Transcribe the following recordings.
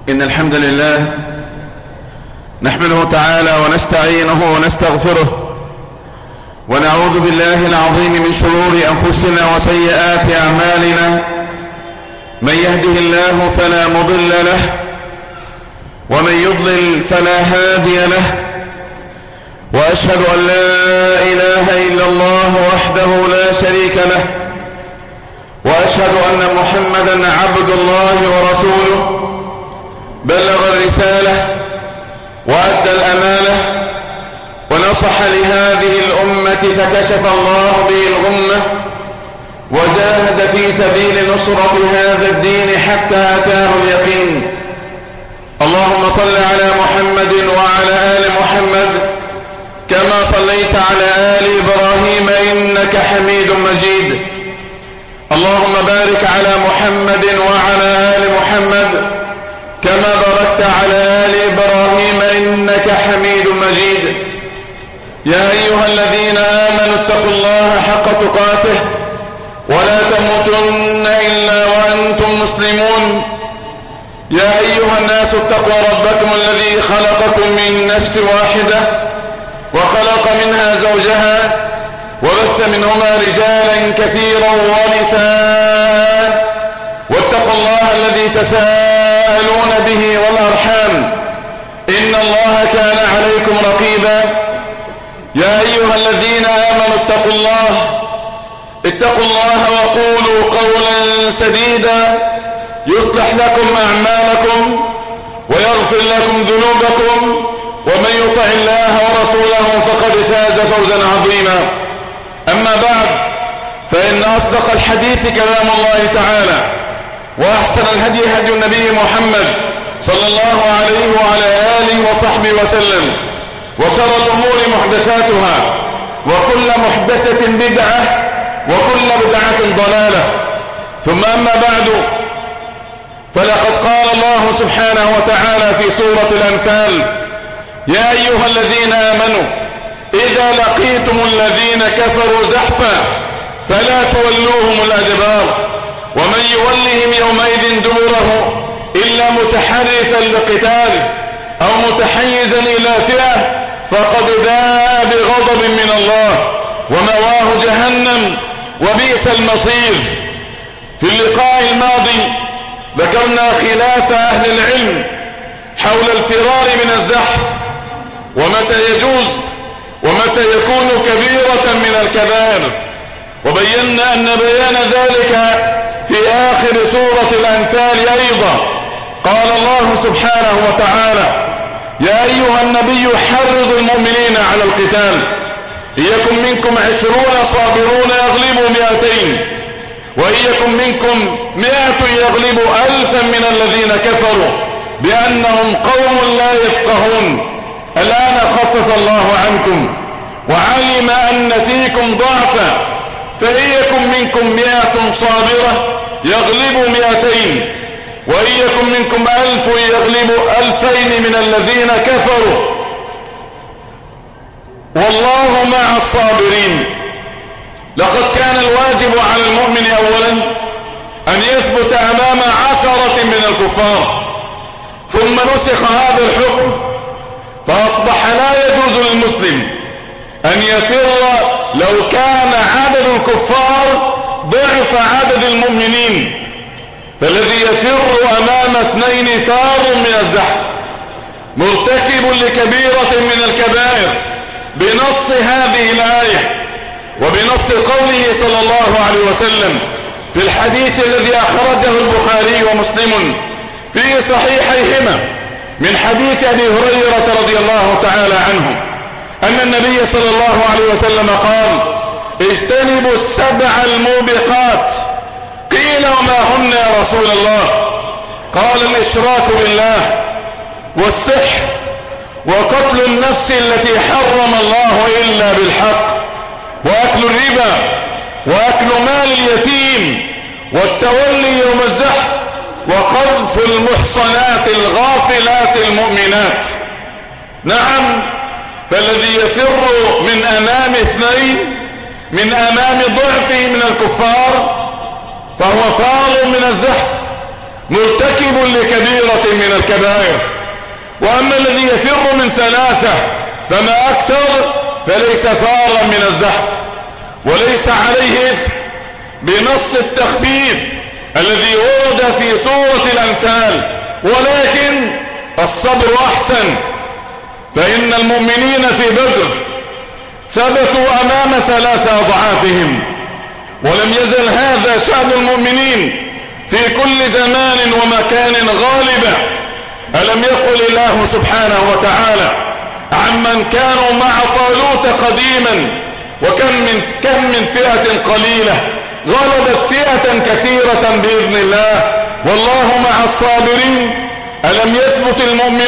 إن الحمد لله نحمده تعالى ونستعينه ونستغفره ونعوذ بالله العظيم من شرور أنفسنا وسيئات أعمالنا. من يهده الله فلا مضل له ومن يضلل فلا هادي له، وأشهد أن لا إله إلا الله وحده لا شريك له، وأشهد أن محمدا عبد الله ورسوله، بلغ الرسالة وأدى الأمانة ونصح لهذه الأمة فكشف الله به الغمة وجاهد في سبيل نصرة هذا الدين حتى أتاه اليقين. اللهم صل على محمد وعلى آل محمد كما صليت على آل إبراهيم إنك حميد مجيد. اللهم بارك على محمد وعلى آل محمد كما باركت على آل إبراهيم إنك حميد مجيد. يا أيها الذين آمنوا اتقوا الله حق تقاته ولا تموتن إلا وأنتم مسلمون. يا أيها الناس اتقوا ربكم الذي خلقكم من نفس واحدة وخلق منها زوجها وبث منهما رجالا كثيرا ونساء، واتقوا الله الذي تساءلون به والأرحام إن الله كان عليكم رقيبا. يا أيها الذين آمنوا اتقوا الله وقولوا قولا سديدا يصلح لكم أعمالكم ويغفر لكم ذنوبكم، ومن يطع الله ورسوله فقد فاز فوزا عظيما. أما بعد، فإن أصدق الحديث كلام الله تعالى، وأحسن الهدي هدي النبي محمد صلى الله عليه وعلى آله وصحبه وسلم، وشر الأمور محدثاتها، وكل محدثة بدعة، وكل بدعة ضلالة. ثم أما بعد، فلقد قال الله سبحانه وتعالى في سورة الأنفال: يا أيها الذين آمنوا إذا لقيتم الذين كفروا زحفا فلا تولوهم الأدبار ومن يولهم يومئذ دبره إلا متحرفا لقتال أو متحيزا إلى فئة فقد باء بغضب من الله ومواه جهنم وبئس المصير. في اللقاء الماضي ذكرنا خلاف أهل العلم حول الفرار من الزحف، ومتى يجوز ومتى يكون كبيرة من الكبائر، وبينا أن بيان ذلك في آخر سورة الأنفال أيضا. قال الله سبحانه وتعالى: يا أيها النبي حرض المؤمنين على القتال إن يكن منكم 20 صابرون يغلبوا 200 وإن يكن منكم 100 يغلبوا 1000 من الذين كفروا بأنهم قوم لا يفقهون. الآن خفف الله عنكم وعلم أن فيكم ضعفا فإن يكن منكم 100 صابرة يغلبوا 200 وإن يكن منكم 1000 يغلبوا 2000 من الذين كفروا والله مع الصابرين. لقد كان الواجب على المؤمن أولا أن يثبت أمام 10 من الكفار، ثم نسخ هذا الحكم فأصبح لا يجوز للمسلم أن يفر لو كان عدد الكفار ضعف عدد المؤمنين. فالذي يفر أمام 2 فار من الزحف مرتكب لكبيرة من الكبائر بنص هذه الآية وبنص قوله صلى الله عليه وسلم في الحديث الذي أخرجه البخاري ومسلم في صحيحيهما من حديث أبي هريرة رضي الله تعالى عنه أن النبي صلى الله عليه وسلم قال: اجتنبوا السبع الموبقات. قيل: وما هن يا رسول الله؟ قال: الإشراك بالله، والسحر، وقتل النفس التي حرم الله إلا بالحق، وأكل الربا، وأكل مال اليتيم، والتولي يوم الزحف، وقذف المحصنات الغافلات المؤمنات. نعم، فالذي يفر من أمام 2 من أمام ضعفه من الكفار فهو فار من الزحف مرتكب مرتكب لكبيرة من الكبائر. وأما الذي يفر من ثلاثة فما أكثر فليس فارا من الزحف، وليس عليه إثم بنص التخفيف الذي ورد في سورة الأنفال، ولكن الصبر أحسن. فإن المؤمنين في بدر ثبتوا أمام ثلاثة أضعافهم، ولم يزل هذا شأن المؤمنين في كل زمان ومكان غالبا. ألم يقل الله سبحانه وتعالى عمن كانوا مع طالوت قديما وكم من فئة قليلة غلبت فئة كثيرة بإذن الله والله مع الصابرين. ألم يثبت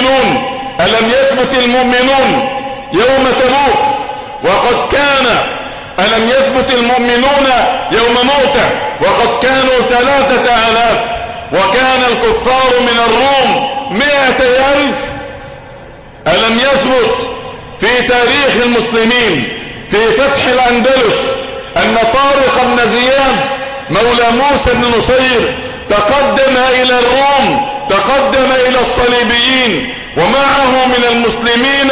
المؤمنون يوم تبوك وقد كان ألم يثبت المؤمنون يوم موته وقد كانوا 3000 وكان الكفار من الروم 100,000. ألم يثبت في تاريخ المسلمين في فتح الأندلس أن طارق بن زياد مولى موسى بن نصير تقدم إلى الروم، تقدم إلى الصليبيين ومعه من المسلمين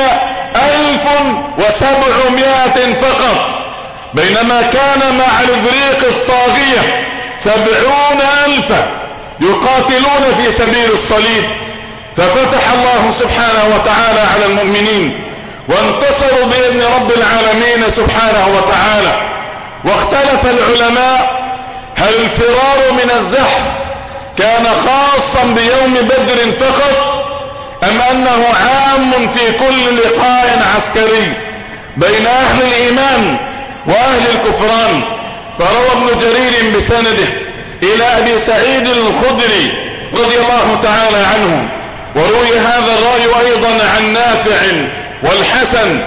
1700 فقط، بينما كان مع الإبريق الطاغية 70,000 يقاتلون في سبيل الصليب. ففتح الله سبحانه وتعالى على المؤمنين وانتصروا بإذن رب العالمين سبحانه وتعالى. واختلف العلماء هل الفرار من الزحف كان خاصا بيوم بدر فقط أم أنه عام في كل لقاء عسكري بين أهل الإيمان وأهل الكفران. فروى ابن جرير بسنده إلى أبي سعيد الخدري رضي الله تعالى عنه، وروي هذا الرأي أيضا عن نافع والحسن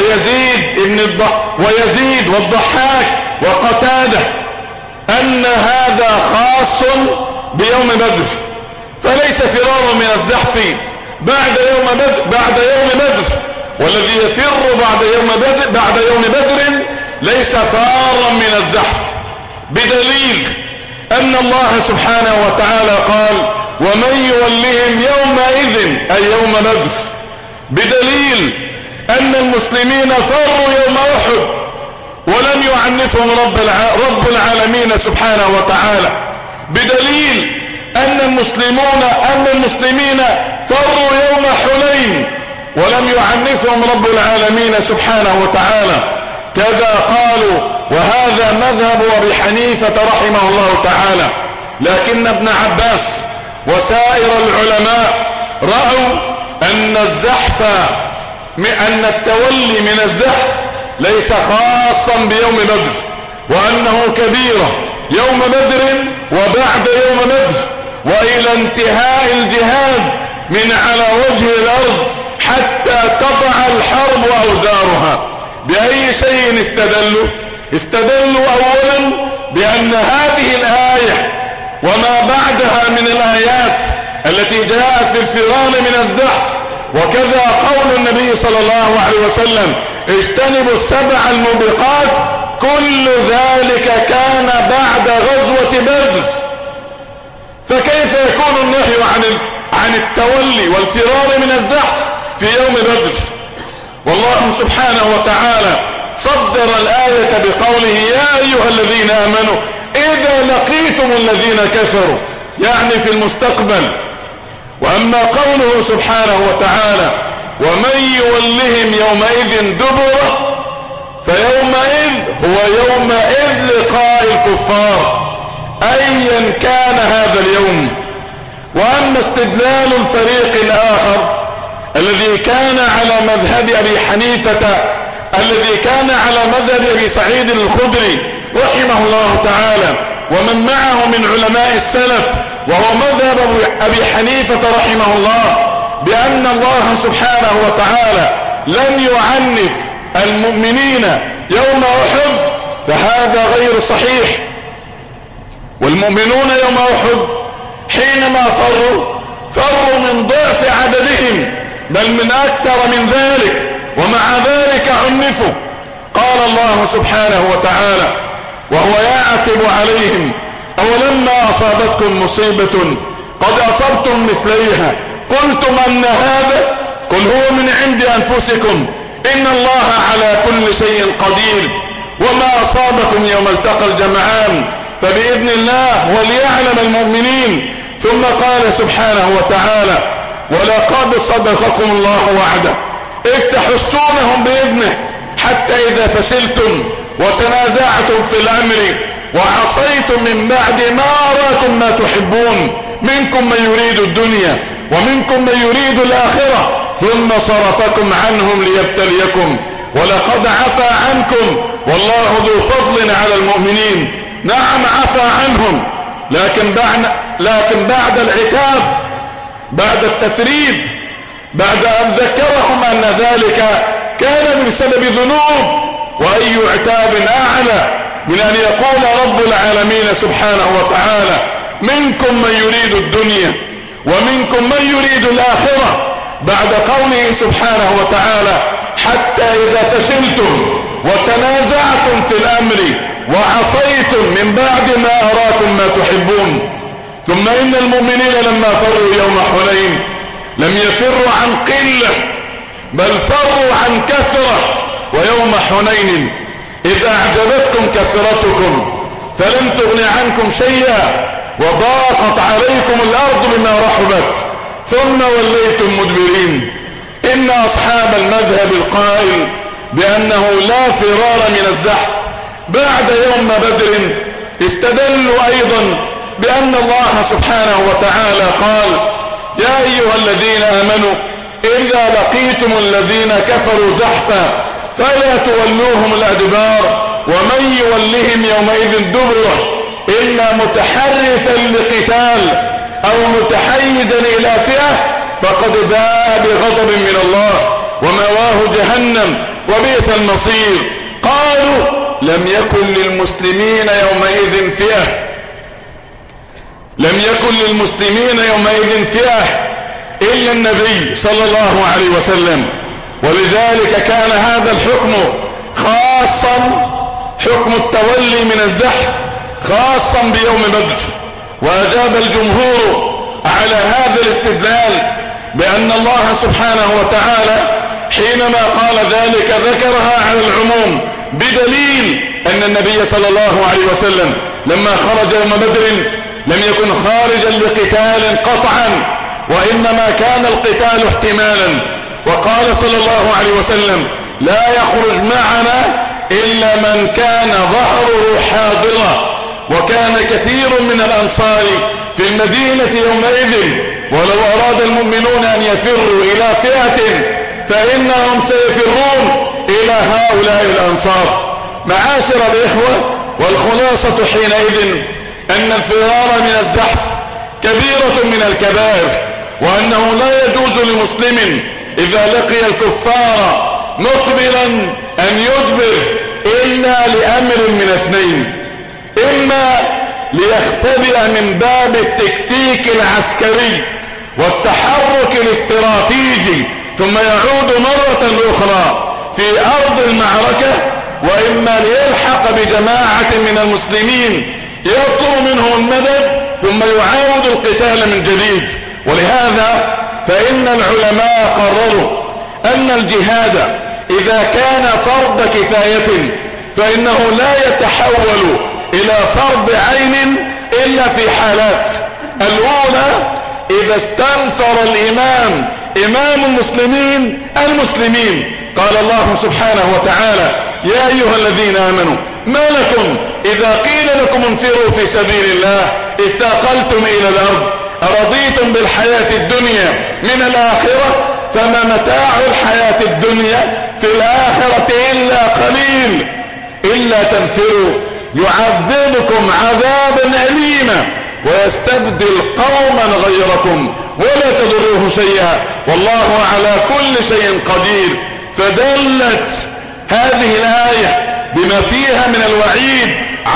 ويزيد والضحاك وقتادة أن هذا خاص بيوم بدر، فليس فرار من الزحف بعد يوم بدر، والذي يفر بعد يوم بدر ليس فارا من الزحف، بدليل أن الله سبحانه وتعالى قال ومن يولهم يومئذ أي يوم بدر، بدليل أن المسلمين فروا يوم أحد ولم يعنفهم رب العالمين سبحانه وتعالى، بدليل أن المسلمين فروا يوم حنين ولم يعنفهم رب العالمين سبحانه وتعالى. كذا قالوا، وهذا مذهب أبي حنيفة رحمه الله تعالى. لكن ابن عباس وسائر العلماء رأوا أن التولي من الزحف ليس خاصا بيوم بدر، وأنه كبيرة يوم بدر وبعد يوم بدر وإلى انتهاء الجهاد من على وجه الأرض حتى تضع الحرب أوزارها. بأي شيء استدلوا أولا بأن هذه الآية وما بعدها من الآيات التي جاءت في الفرار من الزحف، وكذا قول النبي صلى الله عليه وسلم اجتنبوا السبع الموبقات، كل ذلك كان بعد غزوة بدر، فكيف يكون النهي عن التولي والفرار من الزحف في يوم بدر؟ والله سبحانه وتعالى صدر الآية بقوله يا أيها الذين آمنوا إذا لقيتم الذين كفروا، يعني في المستقبل. وأما قوله سبحانه وتعالى ومن يولهم يومئذ دبره، فيومئذ هو يومئذ لقاء الكفار أيا كان هذا اليوم. وأما استدلال الفريق الآخر الذي كان على مذهب أبي حنيفة، الذي كان على مذهب أبي سعيد الخدري رحمه الله تعالى ومن معه من علماء السلف، وهو مذهب أبي حنيفة رحمه الله، بأن الله سبحانه وتعالى لم يعنف المؤمنين يوم أحد، فهذا غير صحيح. والمؤمنون يوم أحد حينما فروا من ضعف عددهم بل من أكثر من ذلك، ومع ذلك عنفوا. قال الله سبحانه وتعالى وهو يعتب عليهم أولما أصابتكم مصيبة قد أصبتم مثليها قلتم أن هذا؟ قل هو من عند أنفسكم إن الله على كل شيء قدير. وما أصابكم يوم التقى الجمعان فبإذن الله وليعلم المؤمنين. ثم قال سبحانه وتعالى ولقد صدقكم الله وعده إذ تحسونهم بإذنه حتى إذا فشلتم وتنازعتم في الأمر وعصيتم من بعد ما أراكم ما تحبون منكم من يريد الدنيا ومنكم من يريد الآخرة ثم صرفكم عنهم ليبتليكم ولقد عفا عنكم والله ذو فضل على المؤمنين. نعم عفا عنهم لكن بعد العتاب بعد التثريب بعد أن ذكرهم أن ذلك كان بسبب ذنوب. وأي عتاب أعلى من أن يقول رب العالمين سبحانه وتعالى منكم من يريد الدنيا ومنكم من يريد الآخرة بعد قوله سبحانه وتعالى حتى إذا فشلتم وتنازعتم في الأمر وعصيتم من بعد ما أراكم ما تحبون. ثم إن المؤمنين لما فروا يوم حنين لم يفروا عن قلة بل فروا عن كثرة. ويوم حنين إذا أعجبتكم كثرتكم فلم تغن عنكم شيئا وضاقت عليكم الأرض بما رحبت ثم وليتم مدبرين. إن أصحاب المذهب القائل بأنه لا فرار من الزحف بعد يوم بدر استدلوا أيضا بأن الله سبحانه وتعالى قال يا أيها الذين آمنوا إذا لقيتم الذين كفروا زحفا فلا تولوهم الأدبار ومن يولهم يومئذ دبره إلا متحرفا لقتال أو متحيزا إلى فئة فقد باء بغضب من الله ومواه جهنم وبئس المصير. قالوا لم يكن للمسلمين يومئذ فئة إلا النبي صلى الله عليه وسلم. ولذلك كان هذا الحكم خاصا حكم التولي من الزحف خاصا بيوم بدر. وأجاب الجمهور على هذا الاستدلال بأن الله سبحانه وتعالى حينما قال ذلك ذكرها على العموم بدليل أن النبي صلى الله عليه وسلم لما خرج يوم بدر لم يكن خارجا لقتال قطعا وإنما كان القتال احتمالا. وقال صلى الله عليه وسلم لا يخرج معنا إلا من كان ظهره حاضرا. وكان كثير من الأنصار في المدينة يومئذ ولو أراد المؤمنون أن يفروا إلى فئة فإنهم سيفرون إلى هؤلاء الأنصار. معاشر الإخوة والخلاصة حينئذ أن الفرار من الزحف كبيرة من الكبائر وأنه لا يجوز لمسلم إذا لقي الكفار مقبلا أن يدبر إلا لأمر من اثنين: إما ليختبئ من باب التكتيك العسكري والتحرك الاستراتيجي ثم يعود مرة أخرى في أرض المعركة، وإما ليلحق بجماعة من المسلمين يطلب منهم المدد ثم يعاود القتال من جديد. ولهذا فإن العلماء قرروا أن الجهاد إذا كان فرض كفاية فإنه لا يتحول إلى فرض عين إلا في حالات: الأولى إذا استنفر الإمام إمام المسلمين قال الله سبحانه وتعالى: يا أيها الذين آمنوا ما لكم إذا قيل لكم انفروا في سبيل الله اثاقلتم إلى الأرض أرضيتم بالحياة الدنيا من الآخرة فما متاع الحياة الدنيا في الآخرة إلا قليل إلا تنفروا يعذبكم عذابا أليما ويستبدل قوما غيركم ولا تضروه شيئا والله على كل شيء قدير. فدلت هذه الآية بما فيها من الوعيد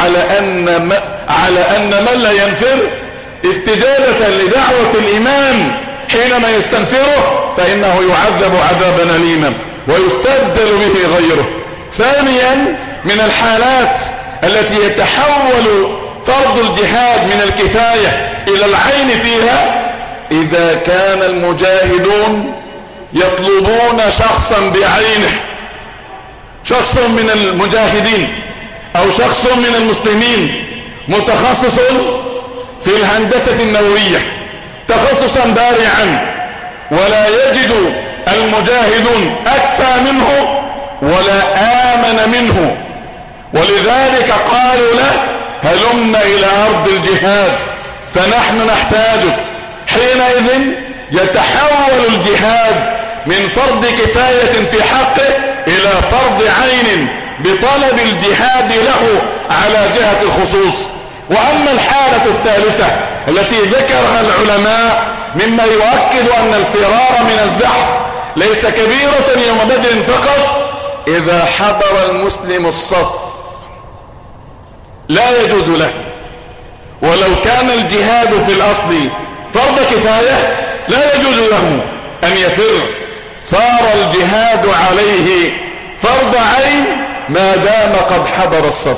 على أن من لا ينفر استجابة لدعوة الإمام حينما يستنفره فإنه يعذب عذابا أليما ويستبدل به غيره. ثانيا من الحالات التي يتحول فرض الجهاد من الكفاية إلى العين فيها إذا كان المجاهدون يطلبون شخصا بعينه، شخص من المجاهدين أو شخص من المسلمين متخصص في الهندسة النووية تخصصا بارعا، ولا يجد المجاهدون أكفى منه ولا آمن منه، ولذلك قالوا له هلم إلى أرض الجهاد فنحن نحتاجك. حينئذ يتحول الجهاد من فرض كفاية في حقه إلى فرض عين بطلب الجهاد له على جهة الخصوص. وأما الحالة الثالثة التي ذكرها العلماء مما يؤكد أن الفرار من الزحف ليس كبيرة يوم بدر فقط، إذا حضر المسلم الصف لا يجوز له، ولو كان الجهاد في الأصل فرض كفاية لا يجوز له أن يفر، صار الجهاد عليه فرض عين ما دام قد حضر الصف.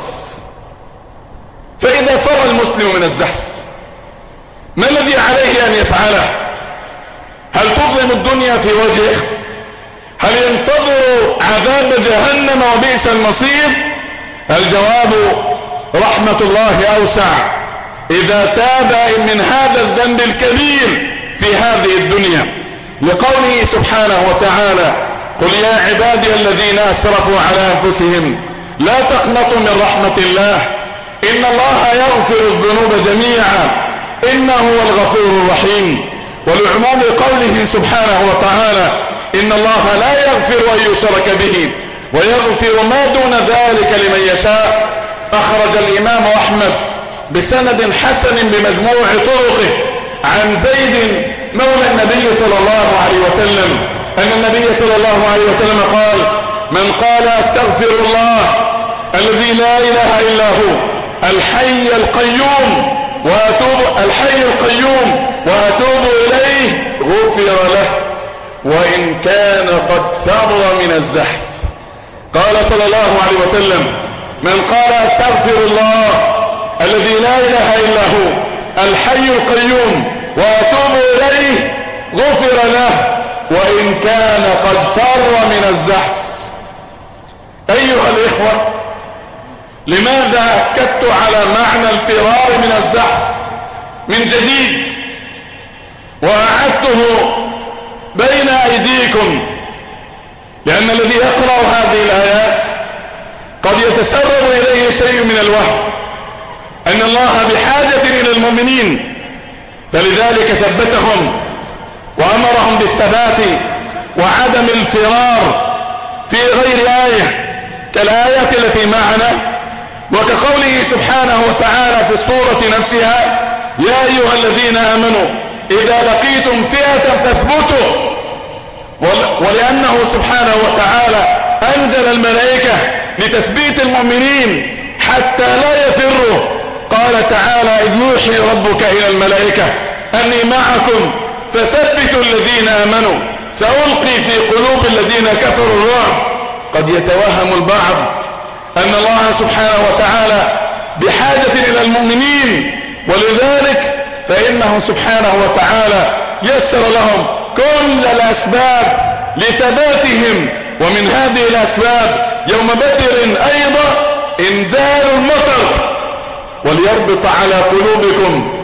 فإذا فر المسلم من الزحف ما الذي عليه أن يفعله؟ هل تظلم الدنيا في وجهه؟ هل ينتظر عذاب جهنم وبئس المصير؟ الجواب رحمة الله أوسع إذا تاب من هذا الذنب الكبير في هذه الدنيا، لقوله سبحانه وتعالى قل يا عبادي الذين أسرفوا على أنفسهم لا تقنطوا من رحمة الله إن الله يغفر الذنوب جميعا إنه هو الغفور الرحيم. ولعموم قوله سبحانه وتعالى إن الله لا يغفر أن يشرك به ويغفر ما دون ذلك لمن يشاء. أخرج الإمام أحمد بسند حسن بمجموع طرقه عن زيد مولى النبي صلى الله عليه وسلم أن النبي صلى الله عليه وسلم قال من قال أستغفر الله الذي لا إله إلا هو الحي القيوم وأتوب إليه غفر له وإن كان قد فر من الزحف. قال صلى الله عليه وسلم من قال أستغفر الله الذي لا إله إلا هو الحي القيوم وأتوب إليه غفر له وإن كان قد فر من الزحف. أيها الإخوة، لماذا أكدت على معنى الفرار من الزحف من جديد وأعدته بين أيديكم؟ لأن الذي يقرأ هذه الآيات قد يتسرب إليه شيء من الوهم أن الله بحاجة إلى المؤمنين، فلذلك ثبتهم وأمرهم بالثبات وعدم الفرار في غير آية كالآيات التي معنا، وكقوله سبحانه وتعالى في السورة نفسها يا أيها الذين آمنوا إذا لقيتم فئة فاثبتوا. ولأنه سبحانه وتعالى أنزل الملائكة لتثبيت المؤمنين حتى لا يفروا. قال تعالى إذ يوحي ربك إلى الملائكة أني معكم فثبتوا الذين آمنوا سألقي في قلوب الذين كفروا الرعب. قد يتوهم البعض أن الله سبحانه وتعالى بحاجة إلى المؤمنين، ولذلك فإنه سبحانه وتعالى يسر لهم كل الأسباب لثباتهم، ومن هذه الأسباب يوم بدر أيضا إنزال المطر وليربط على قلوبكم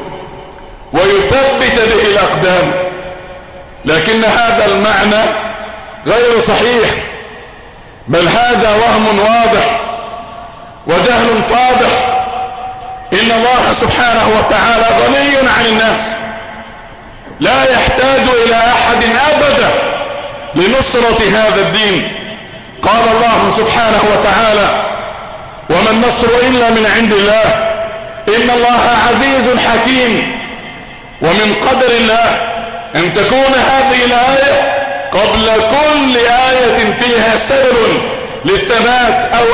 ويثبت به الأقدام. لكن هذا المعنى غير صحيح، بل هذا وهم واضح وجهل فاضح. إن الله سبحانه وتعالى غني عن الناس لا يحتاج إلى أحد أبدا لنصرة هذا الدين. قال الله سبحانه وتعالى وما النصر إلا من عند الله إن الله عزيز حكيم. ومن قدر الله أن تكون هذه الآية قبل كل آية فيها سبب للثبات أو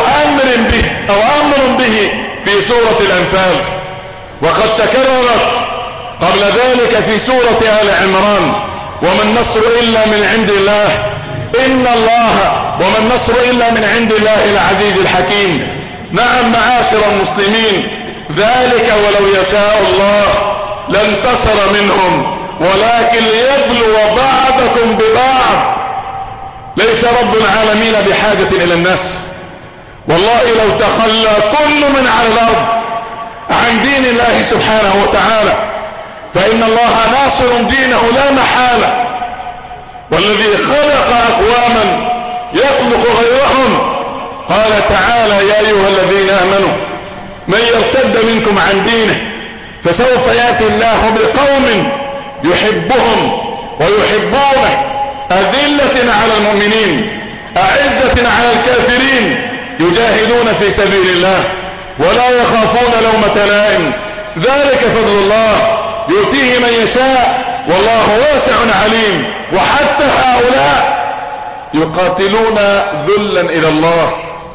أمر به في سورة الأنفال، وقد تكررت قبل ذلك في سورة آل عمران وما النصر إلا من عند الله إن الله وما النصر إلا من عند الله العزيز الحكيم. نعم معاشر المسلمين، ذلك ولو يشاء الله لانتصر منهم، ولكن ليبلو بعضكم ببعض. ليس رب العالمين بحاجة إلى الناس. والله لو تخلى كل من على الأرض عن دين الله سبحانه وتعالى فإن الله ناصر دينه لا محالة. والذي خلق أقواما يخلق غيرهم. قال تعالى: يا أيها الذين آمنوا من يرتد منكم عن دينه فسوف يأتي الله بقوم يحبهم ويحبونه أذلة على المؤمنين أعزة على الكافرين يجاهدون في سبيل الله ولا يخافون لومة لائم. ذلك فضل الله يؤتيه من يشاء والله واسع عليم. وحتى هؤلاء يقاتلون ذلا إلى الله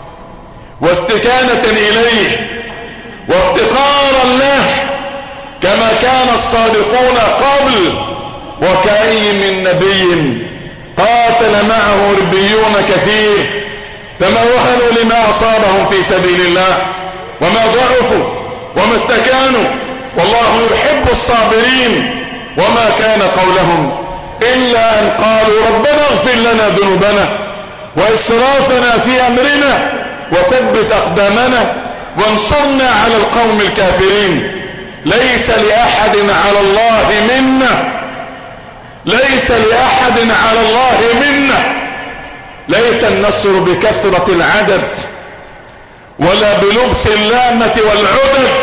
واستكانة إليه وافتقارا له كما كان الصادقون قبل. وكأي من نبي قاتل معه ربيون كثير فما وهنوا لما أصابهم في سبيل الله وما ضعفوا وما استكانوا والله يحب الصابرين. وما كان قولهم إلا أن قالوا: ربنا اغفر لنا ذنوبنا وإسرافنا في أمرنا وثبت أقدامنا وانصرنا على القوم الكافرين. ليس لأحد على الله منا، ليس لأحد على الله منا. ليس النصر بكثرة العدد ولا بلبس اللامة والعدد.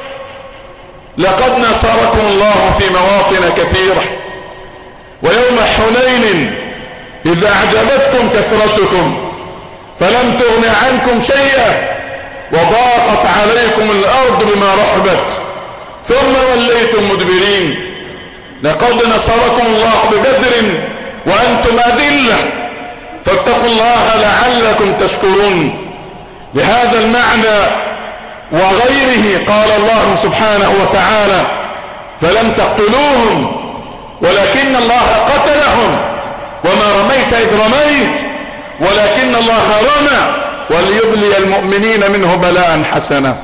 لقد نصركم الله في مواطن كثيرة. ويوم حنين إذا أعجبتكم كثرتكم فلم تغن عنكم شيئا وضاقت عليكم الأرض بما رحبت ثم وليتم مدبرين. لقد نصركم الله ببدر وأنتم أذلة فاتقوا الله لعلكم تشكرون. لهذا المعنى وغيره قال الله سبحانه وتعالى: فلم تقتلوهم ولكن الله قتلهم وما رميت إذ رميت ولكن الله رمى وليبلي المؤمنين منه بلاء حسنا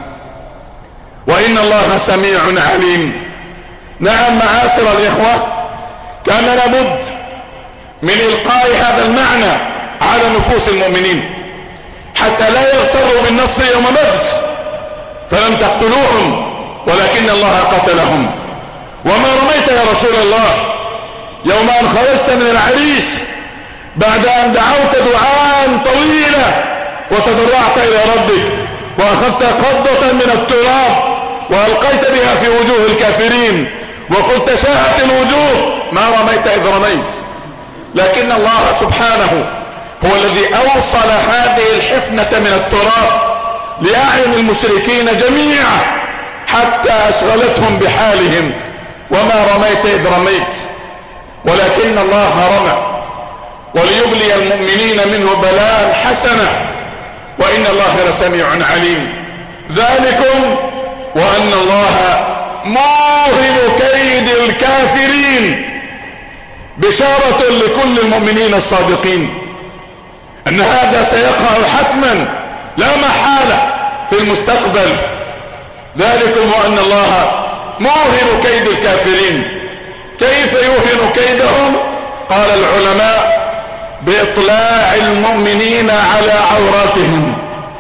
وإن الله سميع عليم. نعم معاشر الإخوة، كان لابد من إلقاء هذا المعنى على نفوس المؤمنين حتى لا يغتروا بالنصر يوم بدر. فلم تقتلوهم ولكن الله قتلهم. وما رميت يا رسول الله يوم أن خرجت من العريس بعد أن دعوت دعاء طويلا وتضرعت إلى ربك وأخذت قبضة من التراب وألقيت بها في وجوه الكافرين وقلت: شاهت الوجوه. ما رميت إذ رميت، لكن الله سبحانه هو الذي أوصل هذه الحفنة من التراب لأعين المشركين جميعا حتى أشغلتهم بحالهم. وما رميت إذ رميت ولكن الله رمى وليبلي المؤمنين منه بلاء حسنا وإن الله لسميع عليم. ذلكم وأن الله موهن كيد الكافرين. بشارة لكل المؤمنين الصادقين أن هذا سيقع حتما لا محالة في المستقبل. ذلكم وأن الله موهن كيد الكافرين. كيف يوهن كيدهم؟ قال العلماء: بإطلاع المؤمنين على عوراتهم.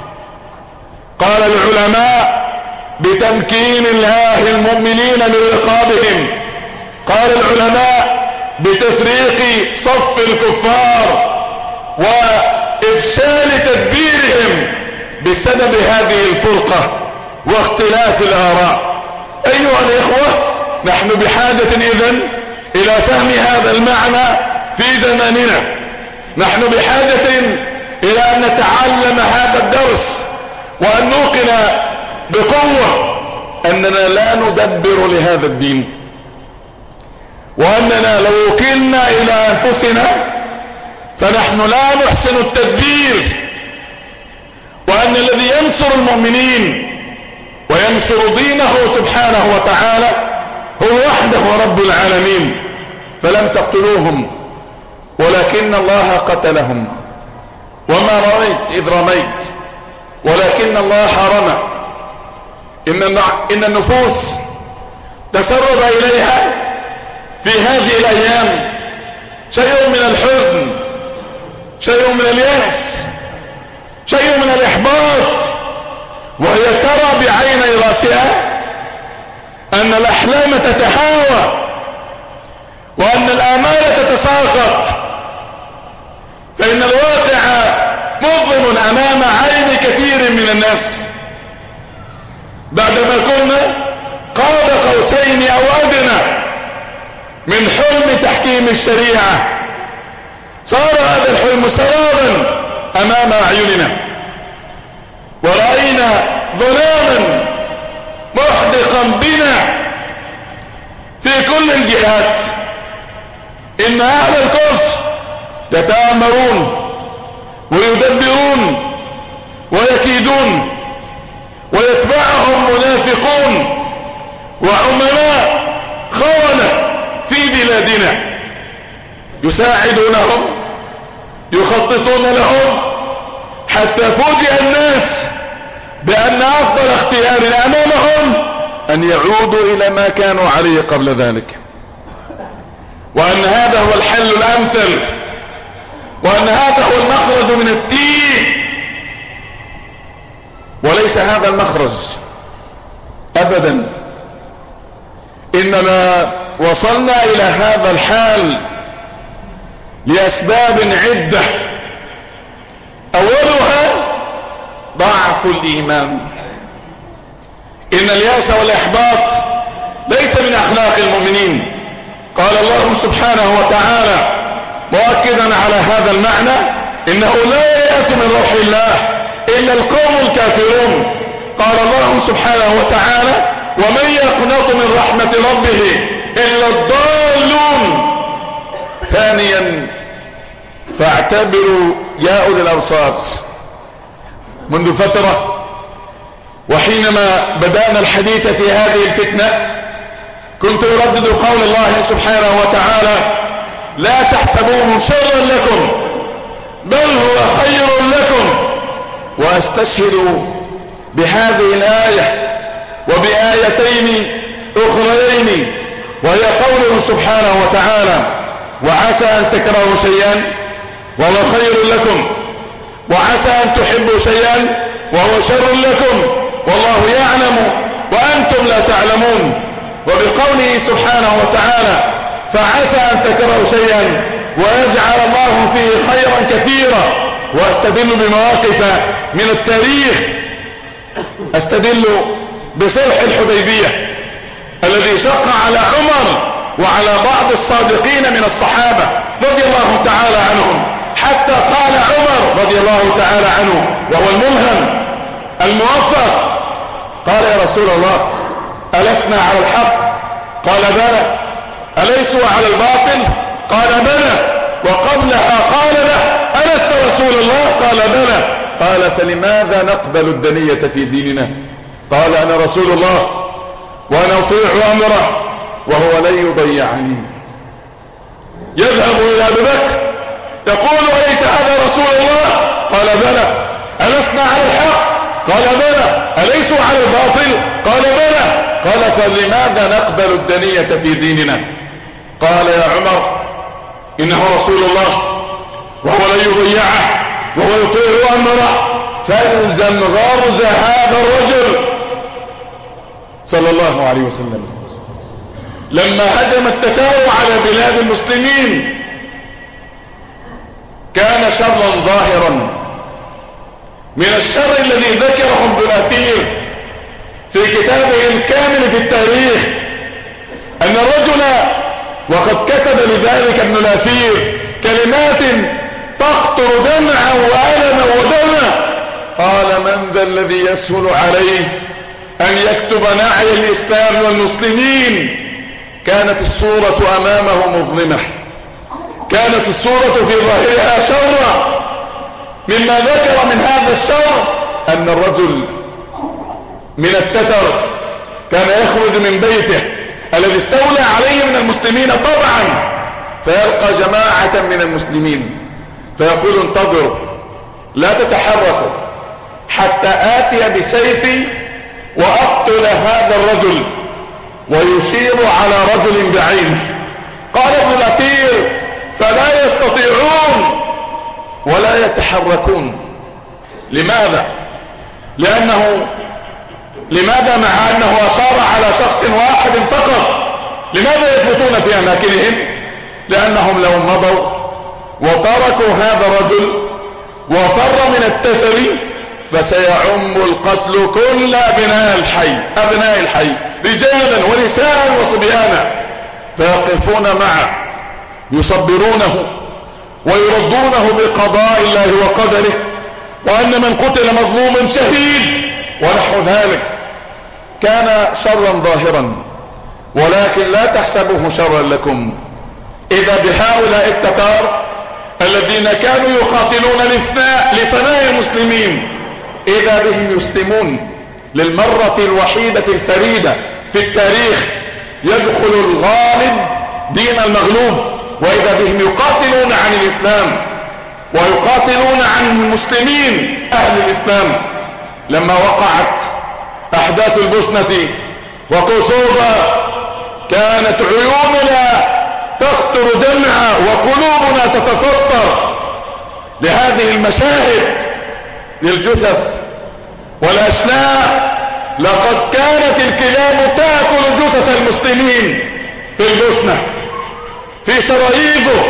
قال العلماء: بتمكين الله المؤمنين من رقابهم. قال العلماء: بتفريق صف الكفار وإفشال تدبيرهم بسبب هذه الفرقة واختلاف الآراء. أيها الإخوة، نحن بحاجة إذن إلى فهم هذا المعنى في زماننا. نحن بحاجة إلى أن نتعلم هذا الدرس وأن نوقن بقوة أننا لا ندبر لهذا الدين، وأننا لو وكلنا إلى أنفسنا فنحن لا نحسن التدبير، وأن الذي ينصر المؤمنين وينصر دينه سبحانه وتعالى هو وحده رب العالمين. فلم تقتلوهم ولكن الله قتلهم وما رميت إذ رميت ولكن الله رمى. إن النفوس تسرب إليها في هذه الأيام شيء من الحزن، شيء من اليأس، شيء من الإحباط، وهي ترى بعيني رأسها أن الأحلام تتهاوى وأن الآمال تتساقط، فإن الواقع مظلم أمام عين كثير من الناس. بعدما كنا قاب قوسين أو أدنى من حلم تحكيم الشريعة، صار هذا الحلم سرابا أمام أعيننا، ورأينا ظلاما محدقا بنا في كل الجهات. إن أهل الكفر يتآمرون ويدبرون ويكيدون، ويتبعهم منافقون وعملاء خونة في بلادنا يساعدونهم، يخططون لهم، حتى فوجئ الناس بأن أفضل اختيار أمامهم أن يعودوا إلى ما كانوا عليه قبل ذلك، وأن هذا هو الحل الأمثل، وأن هذا هو المخرج من التيه. وليس هذا المخرج أبدا، إنما وصلنا إلى هذا الحال لأسباب عدة، أولها ضعف الإيمان. إن اليأس والإحباط ليس من أخلاق المؤمنين. قال الله سبحانه وتعالى مؤكدا على هذا المعنى: إنه لا ييأس من روح الله إلا القوم الكافرون. قال الله سبحانه وتعالى: ومن يقنط من رحمة ربه إلا الضالون. ثانيا: فاعتبروا يا أولي الأبصار. منذ فترة وحينما بدأنا الحديث في هذه الفتنة كنت أردد قول الله سبحانه وتعالى: لا تحسبوه شرا لكم بل هو خير لكم. وأستشهد بهذه الآية وبآيتين أخريين، وهي قوله سبحانه وتعالى: وعسى أن تكرهوا شيئا وهو خير لكم، وعسى أن تحبوا شيئا وهو شر لكم، والله يعلم وأنتم لا تعلمون. وبقوله سبحانه وتعالى: فعسى أن تكرهوا شيئا ويجعل الله فيه خيرا كثيرا. وأستدل بمواقف من التاريخ، أستدل بصلح الحديبية الذي شق على عمر وعلى بعض الصادقين من الصحابة رضي الله تعالى عنهم، حتى قال عمر رضي الله تعالى عنه وهو الملهم الموفق: قال يا رسول الله ألسنا على الحق؟ قال بلى. أليسوا على الباطل؟ قال بلى. وقبلها قال له: ألست رسول الله؟ قال بلى. قال: فلماذا نقبل الدنية في ديننا؟ قال: أنا رسول الله وأنا أطيع أمره وهو لن يضيعني. يذهب إلى أبي بكر يقول: أليس هذا رسول الله؟ قال بلى. ألسنا على الحق؟ قال بلى. أليسوا على الباطل؟ قال بلى. قال: فلماذا نقبل الدنية في ديننا؟ قال: يا عمر إنه رسول الله وهو لن يضيعه وهو يطيع أمره، فالزم غرز هذا الرجل صلى الله عليه وسلم. لما هجم التتار على بلاد المسلمين كان شرا ظاهرا من الشر الذي ذكره ابن الأثير في كتابه الكامل في التاريخ، أن الرجل، وقد كتب لذلك ابن الأثير كلمات تقطر دمعا وألما ودما، قال: من ذا الذي يسهل عليه أن يكتب نعي الإسلام والمسلمين؟ كانت الصورة أمامه مظلمة، كانت الصورة في ظاهرها شرا. مما ذكر من هذا الشر أن الرجل من التتر كان يخرج من بيته الذي استولى عليه من المسلمين طبعا، فيلقى جماعة من المسلمين فيقول: انتظروا لا تتحركوا حتى آتي بسيفي وأقتل هذا الرجل. ويشير على رجل بعينه. قال ابن الأثير: فلا يستطيعون ولا يتحركون. لماذا؟ لماذا مع أنه أشار على شخص واحد فقط لماذا يثبتون في أماكنهم؟ لأنهم لو مضوا وتركوا هذا الرجل وفر من التتر فسيعم القتل كل أبناء الحي رجالا ونساء وصبيانا، فيقفون معه يصبرونه ويردونه بقضاء الله وقدره، وأن من قتل مظلوما شهيد ونحو ذلك. كان شرا ظاهرا، ولكن لا تحسبوه شرا لكم. إذا بهؤلاء التتار الذين كانوا يقاتلون لفناء المسلمين إذا بهم يسلمون للمرة الوحيدة الفريدة في التاريخ، يدخل الغالب دين المغلوب، وإذا بهم يقاتلون عن الإسلام ويقاتلون عن المسلمين أهل الإسلام. لما وقعت أحداث البوسنة وكوسوفا كانت عيوننا تقطر دمعا وقلوبنا تتفطر لهذه المشاهد للجثث والأشلاء. لقد كانت الكلاب تأكل جثث المسلمين في البوسنة في سراييفو،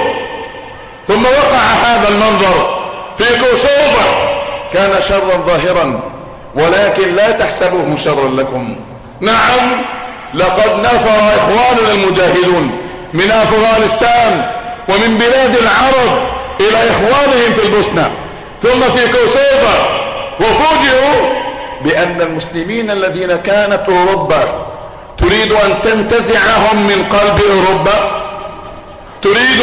ثم وقع هذا المنظر في كوسوفا. كان شرا ظاهرا، ولكن لا تحسبوه شرا لكم. نعم، لقد نفر إخواننا المجاهدون من أفغانستان ومن بلاد العرب إلى إخوانهم في البوسنة ثم في كوسوفا، وفوجئوا بأن المسلمين الذين كانت أوروبا تريد أن تنتزعهم من قلب أوروبا، تريد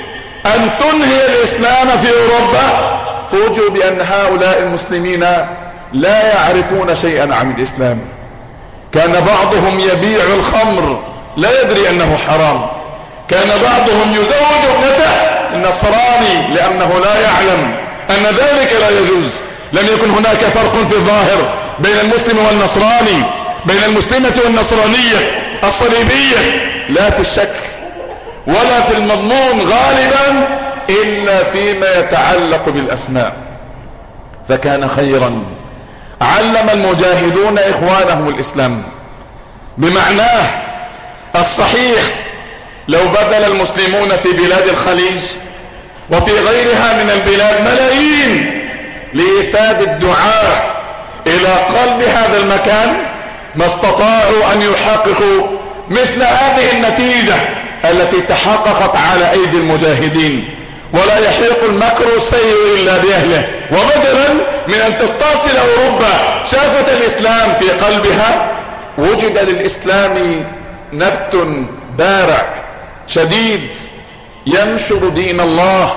أن تنهي الإسلام في أوروبا، فوجئوا بأن هؤلاء المسلمين لا يعرفون شيئا عن الإسلام. كان بعضهم يبيع الخمر لا يدري أنه حرام، كان بعضهم يزوج ابنته النصراني لأنه لا يعلم أن ذلك لا يجوز. لم يكن هناك فرق في الظاهر بين المسلم والنصراني، بين المسلمة والنصرانية الصليبية، لا في الشكل ولا في المضمون غالبا إلا فيما يتعلق بالأسماء. فكان خيرا علم المجاهدون إخوانهم الإسلام بمعناه الصحيح. لو بذل المسلمون في بلاد الخليج وفي غيرها من البلاد ملايين لإيفاد الدعاء إلى قلب هذا المكان، ما استطاعوا أن يحققوا مثل هذه النتيجة التي تحققت على أيدي المجاهدين. ولا يحيق المكر السيء إلا بأهله. وبدلا من أن تستأصل أوروبا شافة الإسلام في قلبها، وجد للإسلام نبت بارع شديد ينشر دين الله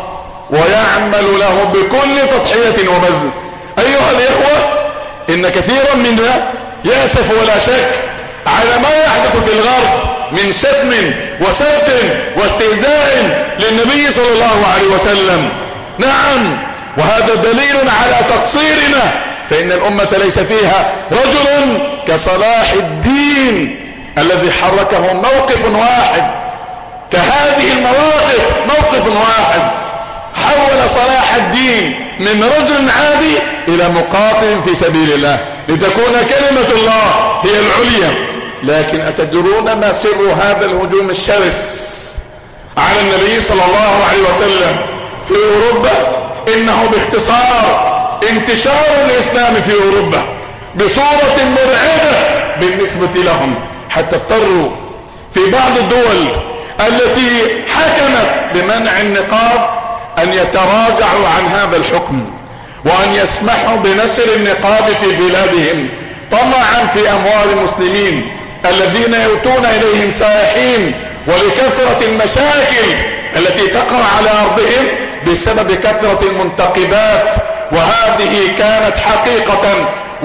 ويعمل له بكل تضحية وبذل. أيها الإخوة، إن كثيرا منا يأسف ولا شك على ما يحدث في الغرب من شتم وسب واستهزاء للنبي صلى الله عليه وسلم. نعم، وهذا دليل على تقصيرنا، فإن الأمة ليس فيها رجل كصلاح الدين الذي حركه موقف واحد، كهذه المواقف موقف واحد حول صلاح الدين من رجل عادي إلى مقاتل في سبيل الله لتكون كلمة الله هي العليا. لكن أتدرون ما سر هذا الهجوم الشرس على النبي صلى الله عليه وسلم في أوروبا؟ إنه باختصار انتشار الإسلام في أوروبا بصورة مرعبة بالنسبة لهم، حتى اضطروا في بعض الدول التي حكمت بمنع النقاب أن يتراجعوا عن هذا الحكم وأن يسمحوا بنشر النقاب في بلادهم طمعا في أموال المسلمين الذين يأتون إليهم سائحين، ولكثرة المشاكل التي تقع على أرضهم بسبب كثرة المنتقبات. وهذه كانت حقيقة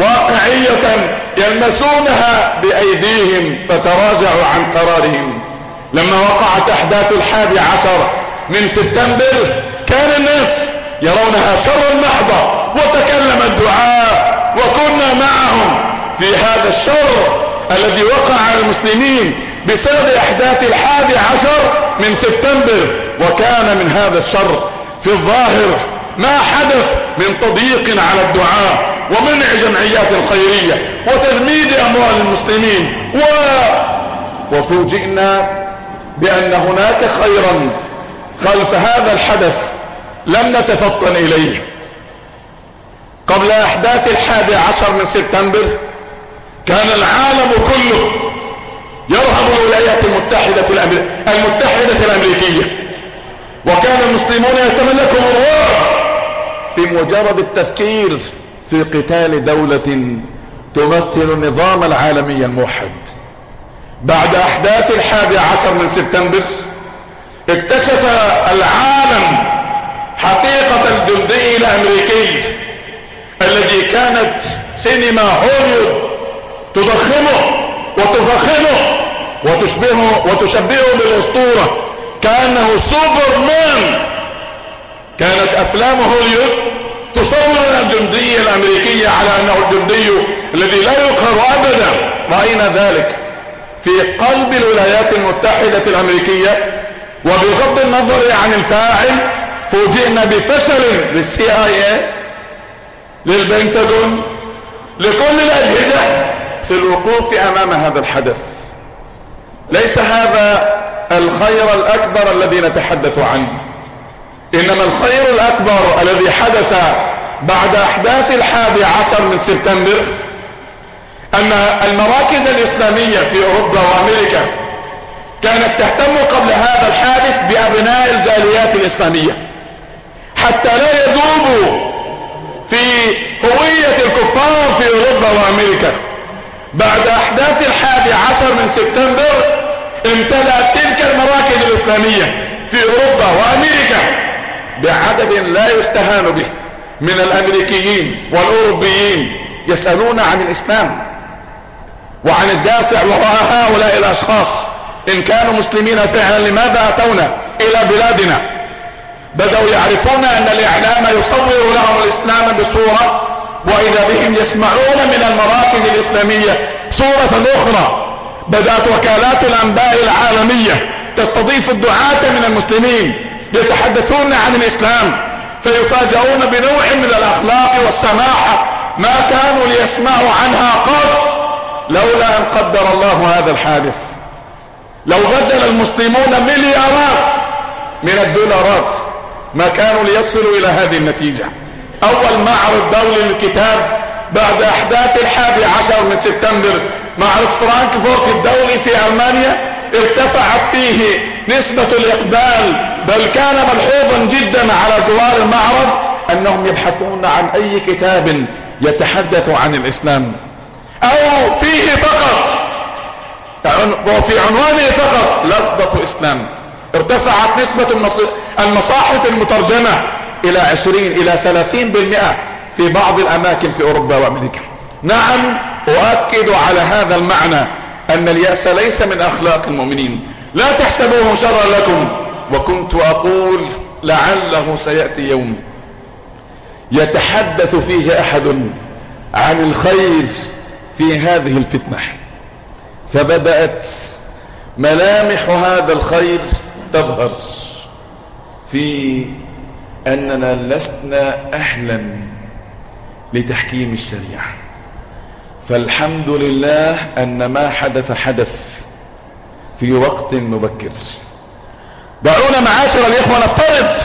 واقعية يلمسونها بأيديهم، فتراجعوا عن قرارهم. لما وقعت أحداث 11 من سبتمبر كان الناس يرونها شرا محضا، وتكلم الدعاء وكنا معهم في هذا الشر الذي وقع على المسلمين بسبب أحداث 11 من سبتمبر. وكان من هذا الشر في الظاهر ما حدث من تضييق على الدعاء ومنع جمعيات الخيرية وتجميد أموال المسلمين وفوجئنا بأن هناك خيرا خلف هذا الحدث لم نتفطن إليه. قبل أحداث 11 من سبتمبر كان العالم كله يرهب الولايات المتحدة الأمريكية، وكان المسلمون يتملكون الرعب في مجرد التفكير في قتال دولة تمثل النظام العالمي الموحد. بعد أحداث 11 من سبتمبر اكتشف العالم حقيقة الجندي الأمريكي الذي كانت سينما هوليوود تضخمه وتفخمه وتشبهه بالأسطورة كأنه سوبرمان. كانت أفلام هوليوود تصور الجندي الأمريكي على أنه الجندي الذي لا يقهر أبدا. رأينا ذلك في قلب الولايات المتحدة الأمريكية، وبغض النظر عن الفاعل فوجئنا بفشل للCIA، للبنتاغون، لكل الأجهزة في الوقوف أمام هذا الحدث. ليس هذا الخير الأكبر الذي نتحدث عنه، إنما الخير الأكبر الذي حدث بعد أحداث 11 من سبتمبر أن المراكز الإسلامية في أوروبا وأمريكا كانت تهتم قبل هذا الحادث بأبناء الجاليات الإسلامية حتى لا يذوبوا في هوية الكفار في أوروبا وأمريكا. بعد أحداث 11 من سبتمبر امتلأت تلك المراكز الإسلامية في أوروبا وأمريكا بعدد لا يستهان به من الأمريكيين والأوروبيين يسألون عن الإسلام وعن الدافع وراء هؤلاء الأشخاص. إن كانوا مسلمين فعلا لماذا أتونا إلى بلادنا؟ بدأوا يعرفون أن الإعلام يصور لهم الإسلام بصورة، وإذا بهم يسمعون من المراكز الإسلامية صورة أخرى. بدأت وكالات الأنباء العالمية تستضيف الدعاة من المسلمين يتحدثون عن الإسلام، فيفاجؤون بنوع من الأخلاق والسماحة ما كانوا ليسمعوا عنها قط لولا أن قدر الله هذا الحادث. لو بذل المسلمون مليارات من الدولارات ما كانوا ليصلوا إلى هذه النتيجة. أول معرض دولي للكتاب بعد أحداث 11 من سبتمبر، معرض فرانكفورت الدولي في ألمانيا، ارتفعت فيه نسبة الإقبال، بل كان ملحوظا جدا على زوار المعرض أنهم يبحثون عن أي كتاب يتحدث عن الإسلام أو فيه فقط وفي عنوانه فقط لفظة إسلام. ارتفعت نسبة المصاحف المترجمة إلى 20 إلى 30% في بعض الأماكن في أوروبا وأمريكا. نعم، أؤكد على هذا المعنى أن اليأس ليس من أخلاق المؤمنين، لا تحسبوه شرا لكم. وكنت أقول لعله سيأتي يوم يتحدث فيه أحد عن الخير في هذه الفتنة، فبدأت ملامح هذا الخير تظهر في أننا لسنا أهلا لتحكيم الشريعة. فالحمد لله أن ما حدث في وقت مبكر. دعونا معاشر الإخوة نفترض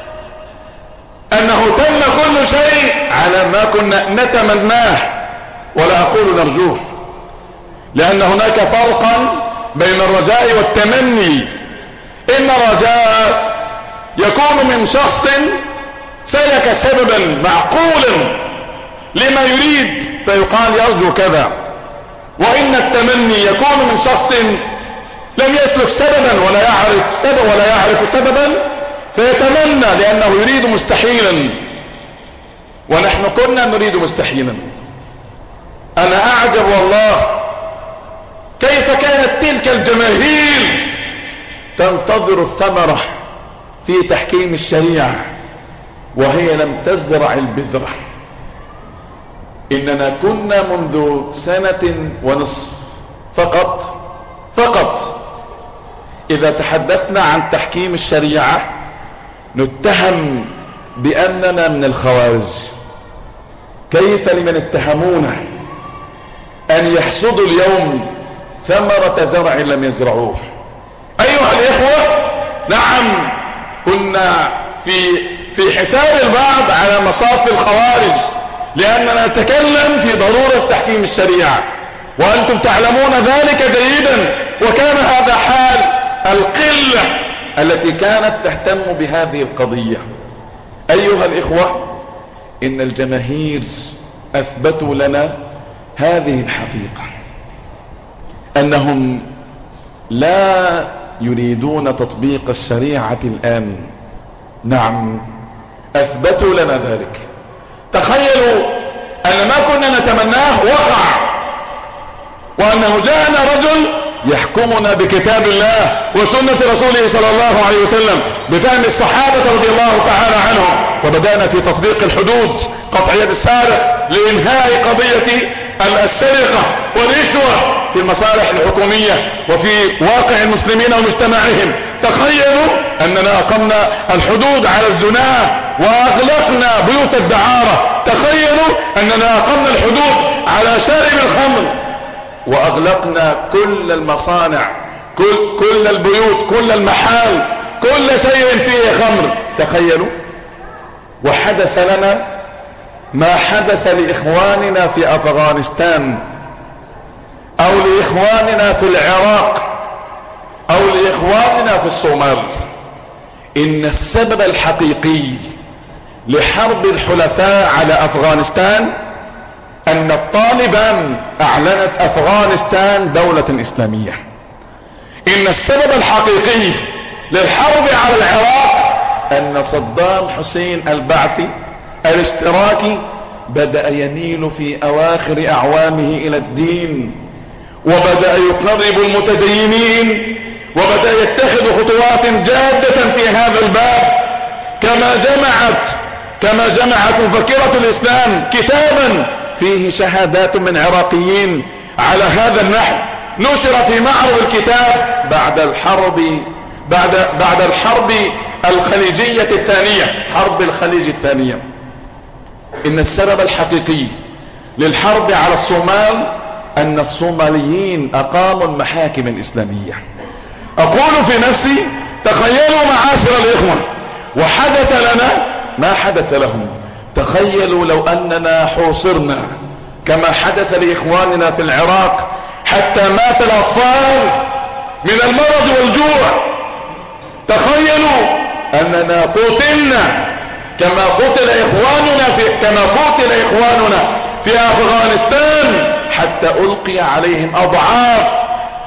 أنه تم كل شيء على ما كنا نتمناه، ولا أقول نرجوه، لأن هناك فرقا بين الرجاء والتمني. إن الرجاء يكون من شخص سلك سببا معقولا لما يريد فيقال يرجو كذا، وإن التمني يكون من شخص لم يسلك سببا ولا يعرف سببا فيتمنى لأنه يريد مستحيلا، ونحن كنا نريد مستحيلا. أنا أعجب والله كيف كانت تلك الجماهير تنتظر الثمرة في تحكيم الشريعة وهي لم تزرع البذرة. إننا كنا منذ 1.5 سنة فقط إذا تحدثنا عن تحكيم الشريعة نتهم بأننا من الخوارج. كيف لمن اتهمونا أن يحصدوا اليوم ثمرة زرع لم يزرعوه؟ أيها الإخوة، نعم كنا في حساب البعض على مصاف الخوارج لأننا نتكلم في ضرورة تحكيم الشريعة، وأنتم تعلمون ذلك جيدا، وكان هذا حال القلة التي كانت تهتم بهذه القضية. أيها الإخوة، إن الجماهير أثبتوا لنا هذه الحقيقة، أنهم لا يريدون تطبيق الشريعة الآن. نعم، أثبتوا لنا ذلك. تخيلوا أن ما كنا نتمناه وقع، وأنه جاءنا رجل يحكمنا بكتاب الله وسنة رسوله صلى الله عليه وسلم بفهم الصحابة رضي الله تعالى عنهم، وبدأنا في تطبيق الحدود، قطع يد السارق لإنهاء قضية السرقة والرشوة في المصالح الحكومية وفي واقع المسلمين ومجتمعهم. تخيلوا أننا أقمنا الحدود على الزنا وأغلقنا بيوت الدعارة. تخيلوا أننا أقمنا الحدود على شارب الخمر وأغلقنا كل المصانع، كل البيوت، كل المحال، كل شيء فيه خمر. تخيلوا. وحدث لنا ما حدث لإخواننا في أفغانستان، أو لإخواننا في العراق، أو لإخواننا في الصومال. إن السبب الحقيقي لحرب الحلفاء على أفغانستان أن الطالبان أعلنت أفغانستان دولة إسلامية. إن السبب الحقيقي للحرب على العراق أن صدام حسين البعثي الاشتراكي بدأ يميل في أواخر أعوامه إلى الدين، وبدأ يقرب المتدينين، وبدأ يتخذ خطوات جادة في هذا الباب، كما جمعت مفكرة الإسلام كتابا فيه شهادات من عراقيين على هذا النحو، نشر في معرض الكتاب بعد الحرب الخليجية الثانية، حرب الخليج الثانية. إن السبب الحقيقي للحرب على الصومال أن الصوماليين أقاموا المحاكم الإسلامية. أقول في نفسي تخيلوا معاشر الإخوة، وحدث لنا ما حدث لهم. تخيلوا لو أننا حوصرنا كما حدث لإخواننا في العراق حتى مات الأطفال من المرض والجوع. تخيلوا أننا قتلنا كما قتل إخواننا في أفغانستان، حتى ألقي عليهم أضعاف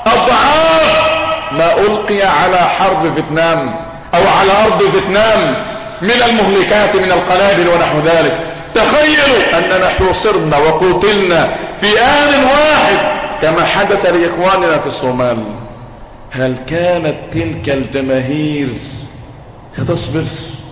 ما ألقي على حرب فيتنام أو على أرض فيتنام من المهلكات من القنابل ونحو ذلك. تخيلوا أننا حوصرنا وقتلنا في آن واحد كما حدث لإخواننا في الصومال. هل كانت تلك الجماهير ستصبر؟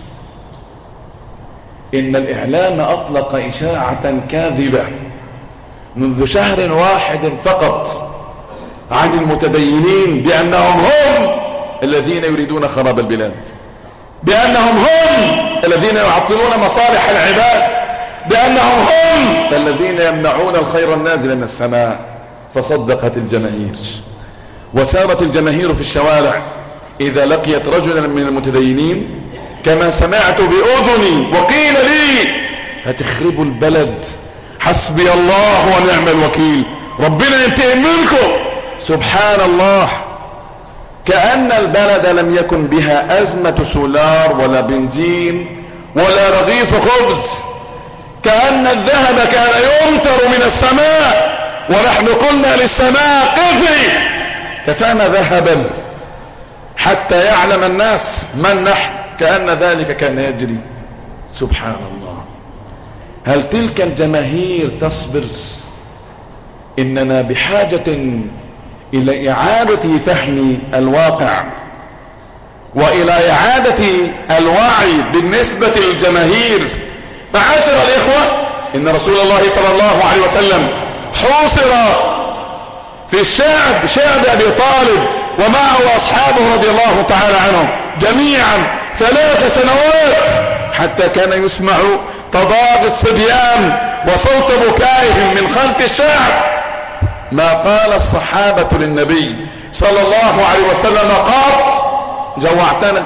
إن الإعلام أطلق إشاعة كاذبة منذ شهر واحد فقط عن المتدينين بأنهم هم الذين يريدون خراب البلاد، بأنهم هم الذين يعطلون مصالح العباد، بأنهم هم الذين يمنعون الخير النازل من السماء. فصدقت الجماهير، وسارت الجماهير في الشوارع إذا لقيت رجلا من المتدينين كما سمعت بأذني وقيل لي هتخربوا البلد، حسبي الله ونعم الوكيل، ربنا ينتقم منكم. سبحان الله، كأن البلد لم يكن بها أزمة سولار ولا بنزين ولا رغيف خبز، كأن الذهب كان يمطر من السماء ونحن قلنا للسماء قفي كفانا ذهبا حتى يعلم الناس من نحن، كأن ذلك كان يجري. سبحان الله. هل تلك الجماهير تصبر؟ إننا بحاجة إلى إعادة فهم الواقع وإلى إعادة الوعي بالنسبة للجماهير. معاشر الإخوة، إن رسول الله صلى الله عليه وسلم حوصر في الشعب، شعب أبي طالب ومعه أصحابه رضي الله تعالى عنهم جميعا 3 سنوات، حتى كان يسمع تضاغط الصبيان وصوت بكائهم من خلف الشعب. ما قال الصحابة للنبي صلى الله عليه وسلم قط: جوعتنا،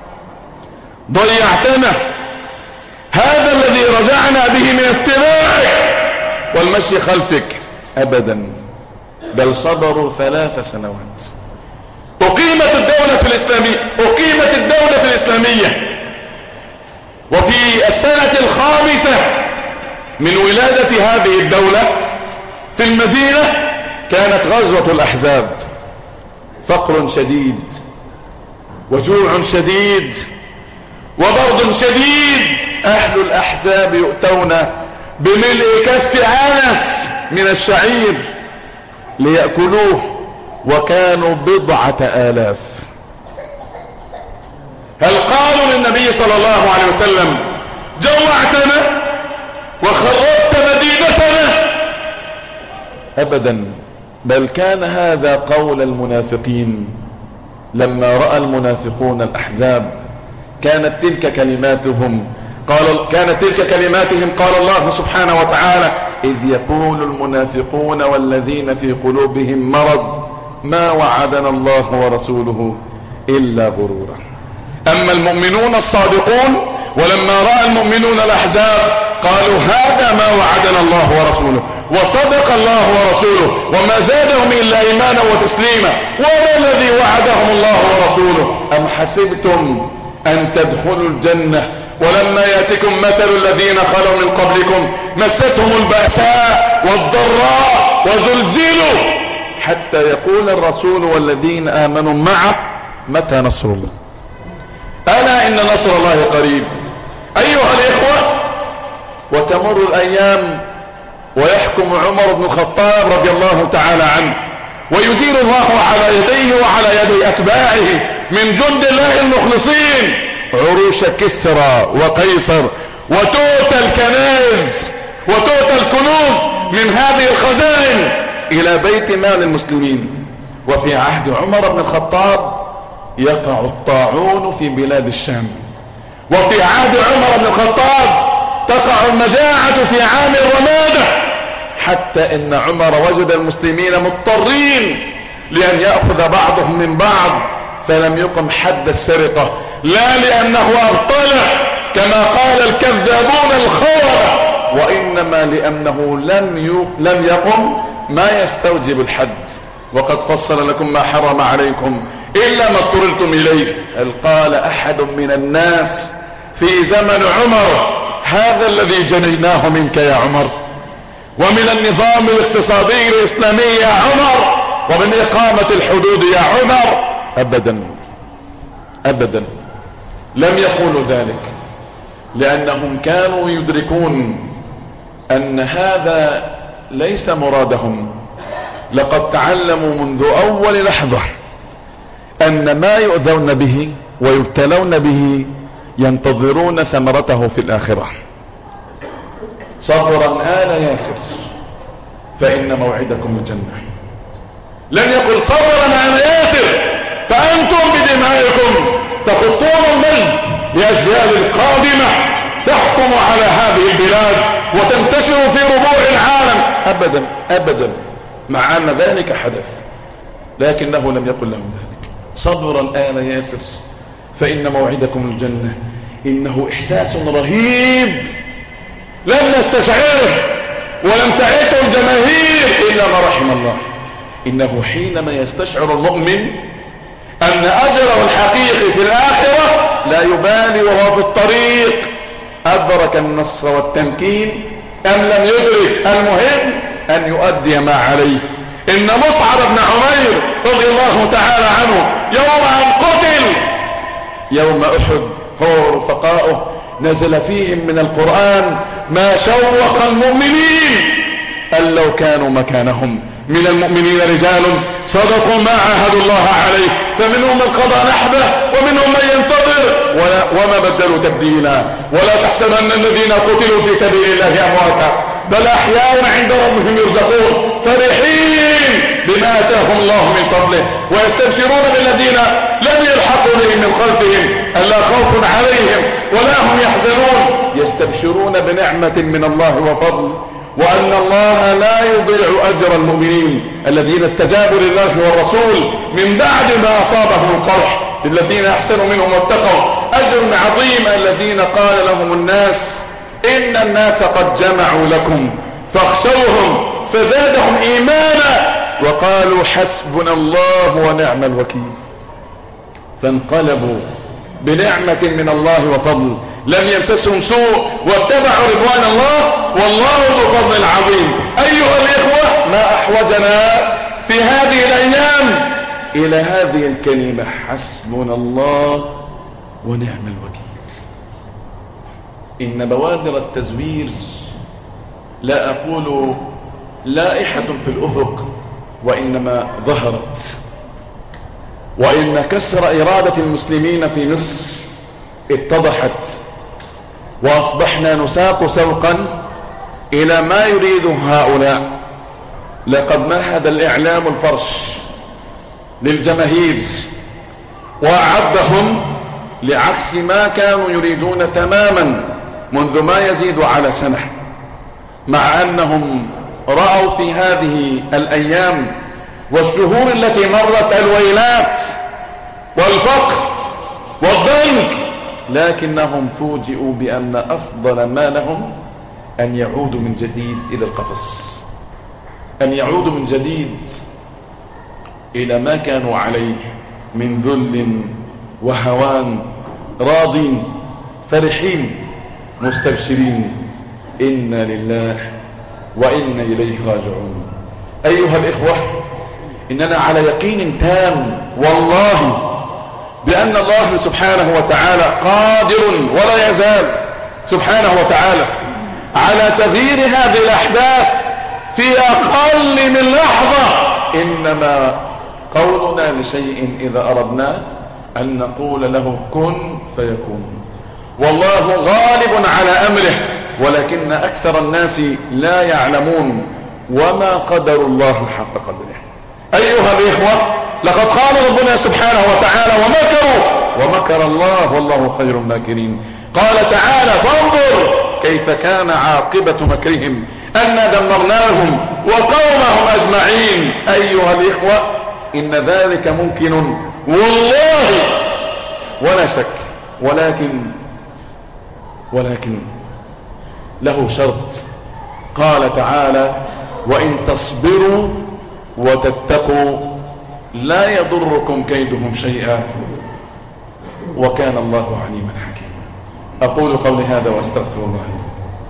ضيعتنا، هذا الذي رجعنا به من اتباعك والمشي خلفك. أبدا، بل صبروا 3 سنوات. أقيمت الدولة الإسلامية، وفي السنة 5 من ولادة هذه الدولة في المدينة كانت غزوة الأحزاب. فقر شديد وجوع شديد وبرد شديد. أهل الأحزاب يؤتون بملء كف عنس من الشعير ليأكلوه، وكانوا 10,000. هل قالوا للنبي صلى الله عليه وسلم: جوعتنا وخربت مدينتنا؟ أبدا، بل كان هذا قول المنافقين لما رأى المنافقون الأحزاب. كانت تلك كلماتهم قال الله سبحانه وتعالى: إذ يقول المنافقون والذين في قلوبهم مرض ما وعدنا الله ورسوله إلا غرورا. أما المؤمنون الصادقون ولما رأى المؤمنون الأحزاب قالوا: هذا ما وعدنا الله ورسوله، وصدق الله ورسوله، وما زادهم إلا إيمانا وتسليما، وما الذي وعدهم الله ورسوله. أم حسبتم أن تدخلوا الجنة ولما يأتكم مثل الذين خلوا من قبلكم مستهم البأساء والضراء وزلزلوا حتى يقول الرسول والذين آمنوا معه متى نصر الله. ألا إن نصر الله قريب. أيها الإخوة، وتمر الأيام ويحكم عمر بن الخطاب رضي الله تعالى عنه، ويثير الله على يديه وعلى يدي أتباعه من جند الله المخلصين عروش كسرى وقيصر، وتؤتى الكنائز وتؤتى الكنوز من هذه الخزائن إلى بيت مال المسلمين. وفي عهد عمر بن الخطاب يقع الطاعون في بلاد الشام، وفي عهد عمر بن الخطاب تقع المجاعة في عام الرمادة، حتى إن عمر وجد المسلمين مضطرين لأن يأخذ بعضهم من بعض، فلم يقم حد السرقة، لا لأنه أبطله كما قال الكذابون الخونة، وإنما لأنه لم يقم ما يستوجب الحد. وقد فصل لكم ما حرم عليكم إلا ما اضطررتم إليه. هل قال أحد من الناس في زمن عمر: هذا الذي جنيناه منك يا عمر، ومن النظام الاقتصادي الإسلامي يا عمر، ومن إقامة الحدود يا عمر؟ أبدا أبدا، لم يقولوا ذلك، لأنهم كانوا يدركون أن هذا ليس مرادهم. لقد تعلموا منذ أول لحظة أن ما يؤذون به ويبتلون به ينتظرون ثمرته في الآخرة. صبرا آل ياسر فإن موعدكم الجنة. لم يقل: صبرا آل ياسر فأنتم بدمائكم تخطون المجد لأجيال القادمة تحكم على هذه البلاد وتنتشر في ربوع العالم. أبدا أبدا، مع أن ذلك حدث، لكنه لم يقل لهم ذلك. صبرا آل ياسر فإن موعدكم الجنة. إنه إحساس رهيب لم نستشعره ولم تعيشه الجماهير إلا ما رحم الله. إنه حينما يستشعر المؤمن أن أجره الحقيقي في الآخرة لا يبالي وهو في الطريق أدرك النصر والتمكين أم لم يدرك، المهم أن يؤدي ما عليه. إن مصعب بن عمير رضي الله تعالى عنه يوم أن قتل يوم أحد هو ورفقائه نزل فيهم من القرآن ما شوق المؤمنين أن لو كانوا مكانهم. من المؤمنين رجال صدقوا ما عاهدوا الله عليه، فمنهم من قضى نحبه ومنهم من ينتظر وما بدلوا تبديلا. ولا تحسبن الذين قتلوا في سبيل الله أمواتا بل أحياء عند ربهم يرزقون فرحين بما آتاهم الله من فضله، ويستبشرون بالذين لم يلحقوا بهم من خلفهم ألا خوف عليهم ولا هم يحزنون. يستبشرون بنعمة من الله وفضل، وأن الله لا يضيع أجر المؤمنين الذين استجابوا لله والرسول من بعد ما أصابهم القرح، للذين أحسنوا منهم واتقوا أجر عظيم. الذين قال لهم الناس إن الناس قد جمعوا لكم فاخشوهم فزادهم إيمانا وقالوا حسبنا الله ونعم الوكيل، فانقلبوا بنعمة من الله وفضل لم يمسسهم سوء واتبعوا رضوان الله والله ذو فضل عظيم. أيها الإخوة، ما أحوجنا في هذه الأيام إلى هذه الكلمة حسبنا الله ونعم الوكيل. إن بوادر التزوير، لا أقول لائحة في الأفق، وإنما ظهرت، وإن كسر إرادة المسلمين في مصر اتضحت، وأصبحنا نساق سوقا إلى ما يريده هؤلاء. لقد مهد الإعلام الفرش للجماهير وأعدهم لعكس ما كانوا يريدون تماما منذ ما يزيد على سنة، مع أنهم رأوا في هذه الأيام والشهور التي مرت الويلات والفقر والضنك، لكنهم فوجئوا بأن أفضل ما لهم أن يعودوا من جديد إلى القفص، أن يعودوا من جديد إلى ما كانوا عليه من ذل وهوان، راضين فرحين مستبشرين. إنا لله وإنا إليه راجعون. أيها الإخوة، إننا على يقين تام والله بأن الله سبحانه وتعالى قادر ولا يزال سبحانه وتعالى على تغيير هذه الأحداث في أقل من لحظة. إنما قولنا لشيء إذا أردنا أن نقول له كن فيكون، والله غالب على أمره، ولكن أكثر الناس لا يعلمون وما قدر الله حق قدره. أيها الإخوة، لقد قال ربنا سبحانه وتعالى ومكر الله والله خير الماكرين. قال تعالى فانظر كيف كان عاقبة مكرهم أنا دمرناهم وقومهم أجمعين. أيها الإخوة، إن ذلك ممكن والله ولا شك، ولكن له شرط. قال تعالى وإن تصبروا وتتقوا لا يضركم كيدهم شيئا وكان الله عليما حكيما. أقول قولي هذا وأستغفر الله لي.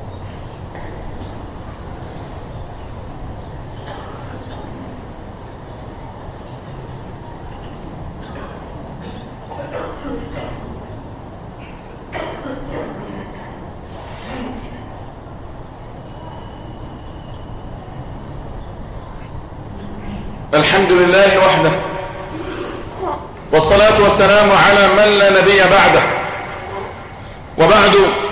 الحمد لله وحده، والصلاة والسلام على من لا نبي بعده. وبعد،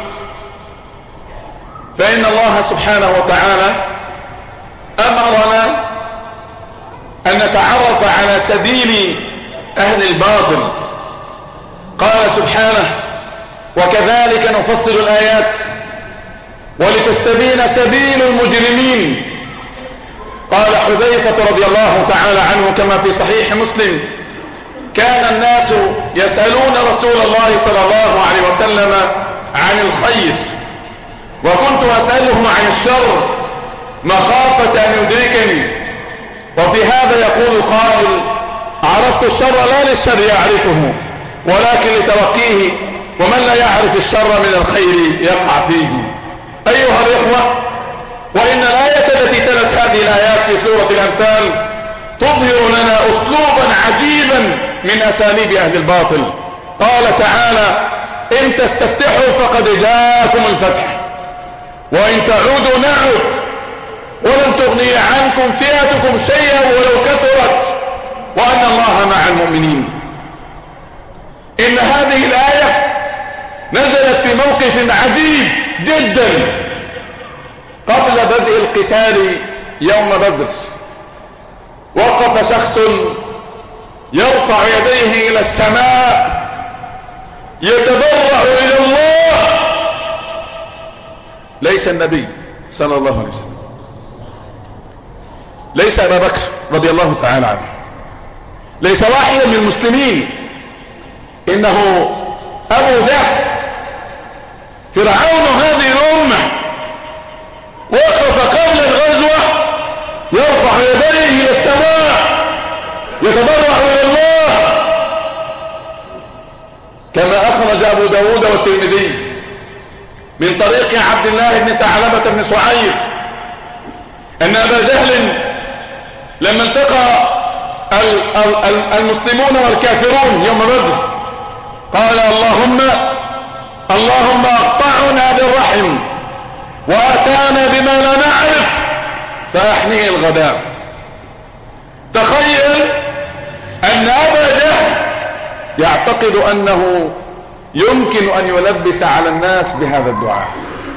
فإن الله سبحانه وتعالى أمرنا أن نتعرف على سبيل أهل الباطل. قال سبحانه وكذلك نفصل الآيات ولتستبين سبيل المجرمين. قال حذيفة رضي الله تعالى عنه كما في صحيح مسلم كان الناس يسألون رسول الله صلى الله عليه وسلم عن الخير وكنت أسأله عن الشر مخافة أن يدركني. وفي هذا يقول قائل عرفت الشر لا للشر يعرفه ولكن لتوقيه، ومن لا يعرف الشر من الخير يقع فيه. أيها الإخوة، وإن الآية التي تلت هذه الآيات في سورة الأنفال تظهر لنا أسلوبا عجيبا من أساليب أهل الباطل. قال تعالى إن تستفتحوا فقد جاءكم الفتح وإن تعودوا نعود ولن تغني عنكم فئتكم شيئا ولو كثرت وأن الله مع المؤمنين. إن هذه الآية نزلت في موقف عجيب جدا قبل بدء القتال يوم بدر، وقف شخص يرفع يديه إلى السماء يتضرع إلى الله، ليس النبي صلى الله عليه وسلم، ليس أبا بكر رضي الله تعالى عنه، ليس واحدا من المسلمين، إنه أبو جهل فرعون هذه الأمة، وقف قبل الغزوة يرفع يديه إلى السماء يتضرع إلى الله، كما أخرج أبو داود والترمذي من طريق عبد الله بن ثعلبة بن سعيد أن أبا جهل لما التقى المسلمون والكافرون يوم بدر قال اللهم اقطعنا بالرحم واتانا بما لا نعرف فاحنيه الغداء. تخيل ان ابا جهل يعتقد انه يمكن ان يلبس على الناس بهذا الدعاء.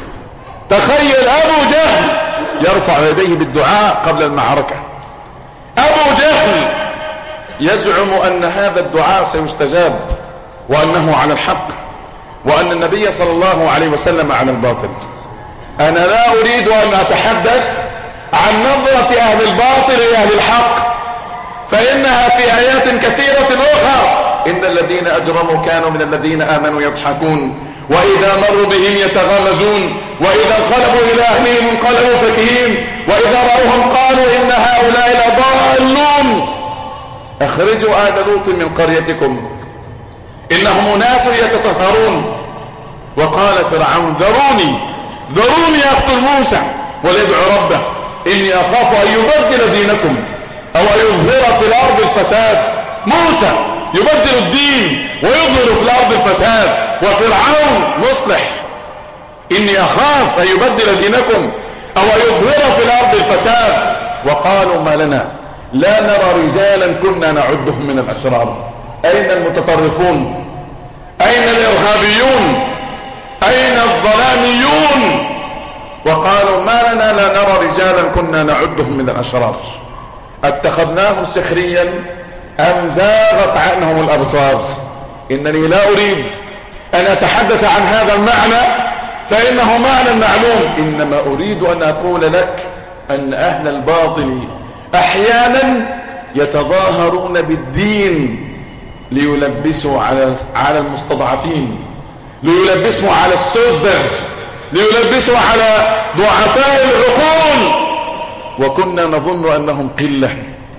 تخيل ابو جهل يرفع يديه بالدعاء قبل المعركة، ابو جهل يزعم ان هذا الدعاء سيستجاب وانه على الحق وان النبي صلى الله عليه وسلم على الباطل. انا لا اريد ان اتحدث عن نظرة اهل الباطل الى اهل الحق، فانها في ايات كثيرة اخرى ان الذين اجرموا كانوا من الذين امنوا يضحكون واذا مروا بهم يتغامزون واذا انقلبوا الى اهلهم انقلبوا فكهين واذا راوهم قالوا ان هؤلاء لضالون اخرجوا آل لوط من قريتكم انهم اناس يتطهرون. وقال فرعون ذروني اقتل موسى وليدعو ربه اني اخاف ان يبدل دينكم او ان يظهر في الارض الفساد. موسى يبدل الدين ويظهر في الارض الفساد، وفرعون مصلح، اني اخاف ان يبدل دينكم او ان يظهر في الارض الفساد. وقالوا ما لنا لا نرى رجالا كنا نعدهم من الاشرار. اين المتطرفون؟ اين الارهابيون؟ اين الظلاميون؟ وقالوا ما لنا لا نرى رجالا كنا نعدهم من الاشرار. اتخذناهم سخريا ام زاغت عنهم الابصار. انني لا اريد ان اتحدث عن هذا المعنى فانه معنى معلوم، انما اريد ان اقول لك ان اهل الباطل احيانا يتظاهرون بالدين ليلبسوا على المستضعفين، ليلبسوا على السذج، ليلبسوا على ضعفاء العقول، وكنا نظن انهم قلة،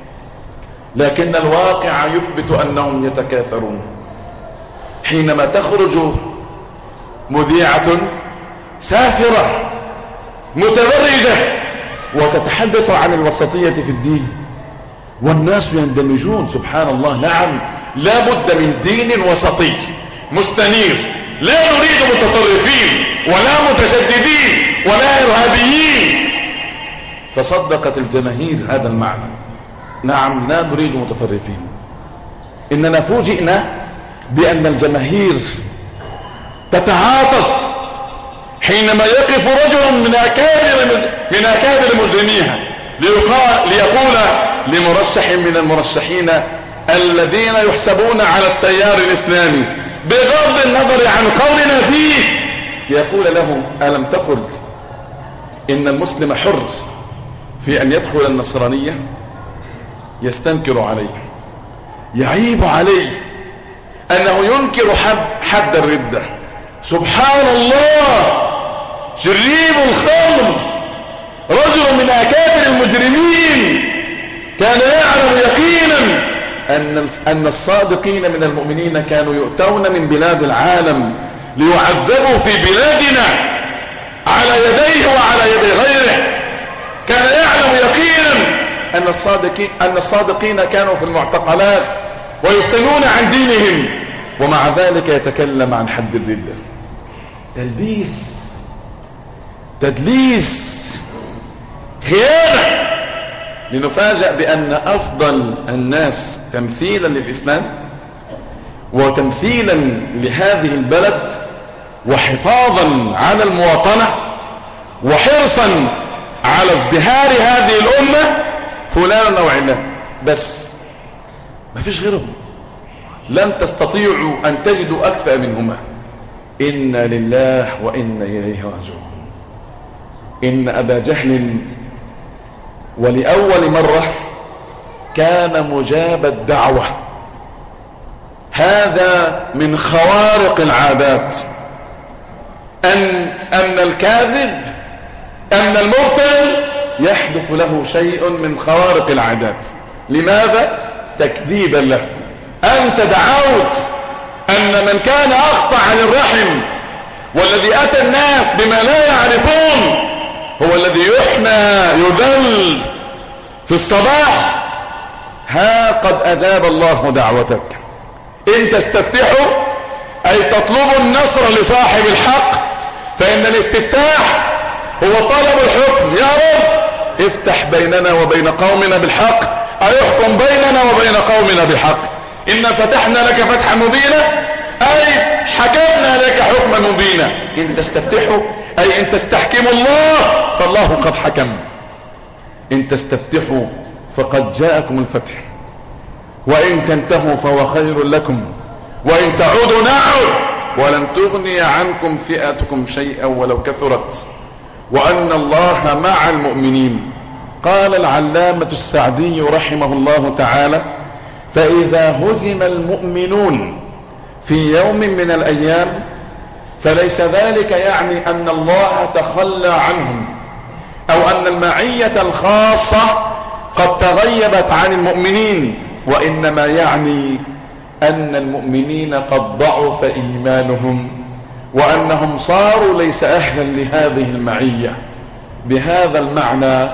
لكن الواقع يثبت انهم يتكاثرون. حينما تخرج مذيعة سافرة متبرجة وتتحدث عن الوسطية في الدين والناس يندمجون، سبحان الله، نعم لا بد من دين وسطي مستنير، لا نريد متطرفين ولا متشددين ولا إرهابيين. فصدقت الجماهير هذا المعنى، نعم لا نريد متطرفين. إننا فوجئنا بأن الجماهير تتعاطف حينما يقف رجل من أكابر مجرميها ليقول لمرشح من المرشحين الذين يحسبون على التيار الإسلامي بغض النظر عن قولنا فيه، يقول له ألم تقل إن المسلم حر في أن يدخل النصرانية؟ يستنكر عليه، يعيب عليه أنه ينكر حد الردة. سبحان الله، شريب الخمر رجل من أكابر المجرمين كان يعلم يقينا أن الصادقين من المؤمنين كانوا يؤتون من بلاد العالم ليعذبوا في بلادنا على يديه وعلى يدي غيره. كان يعلم يقينا أن الصادقين كانوا في المعتقلات ويفتنون عن دينهم، ومع ذلك يتكلم عن حد الردة. تدليس، خيانة. لنفاجأ بأن أفضل الناس تمثيلا للإسلام وتمثيلا لهذه البلد وحفاظا على المواطنة وحرصا على ازدهار هذه الأمة فلان أو علان. بس ما فيش غيرهم، لن تستطيعوا أن تجدوا أكفأ منهما. إنا لله وإنا إليه راجعون. إن أبا جهل ولأول مرة كان مجاب الدعوة. هذا من خوارق العادات، أن الكاذب، أن المبطل يحدث له شيء من خوارق العادات. لماذا؟ تكذيبا له. أنت دعوت أن من كان أخطأ للرحم والذي أتى الناس بما لا يعرفون هو الذي يحنى يذل في الصباح. ها قد أجاب الله دعوتك. إن تستفتحوا أي تطلبوا النصر لصاحب الحق، فإن الاستفتاح هو طلب الحكم. يا رب افتح بيننا وبين قومنا بالحق، أيحكم بيننا وبين قومنا بالحق. إن فتحنا لك فتحا مبينا أي حكمنا لك حكما مبينا. إن تستفتحوا أي إن تستحكموا الله فالله قد حكم. إن تستفتحوا فقد جاءكم الفتح، وإن تنتهوا فهو خير لكم، وإن تعودوا نعود ولن تغني عنكم فئتكم شيئا ولو كثرت، وأن الله مع المؤمنين. قال العلامة السعدي رحمه الله تعالى: فإذا هزم المؤمنون في يوم من الأيام فليس ذلك يعني أن الله تخلى عنهم أو أن المعية الخاصة قد تغيبت عن المؤمنين، وإنما يعني أن المؤمنين قد ضعف إيمانهم وأنهم صاروا ليس أهلا لهذه المعية. بهذا المعنى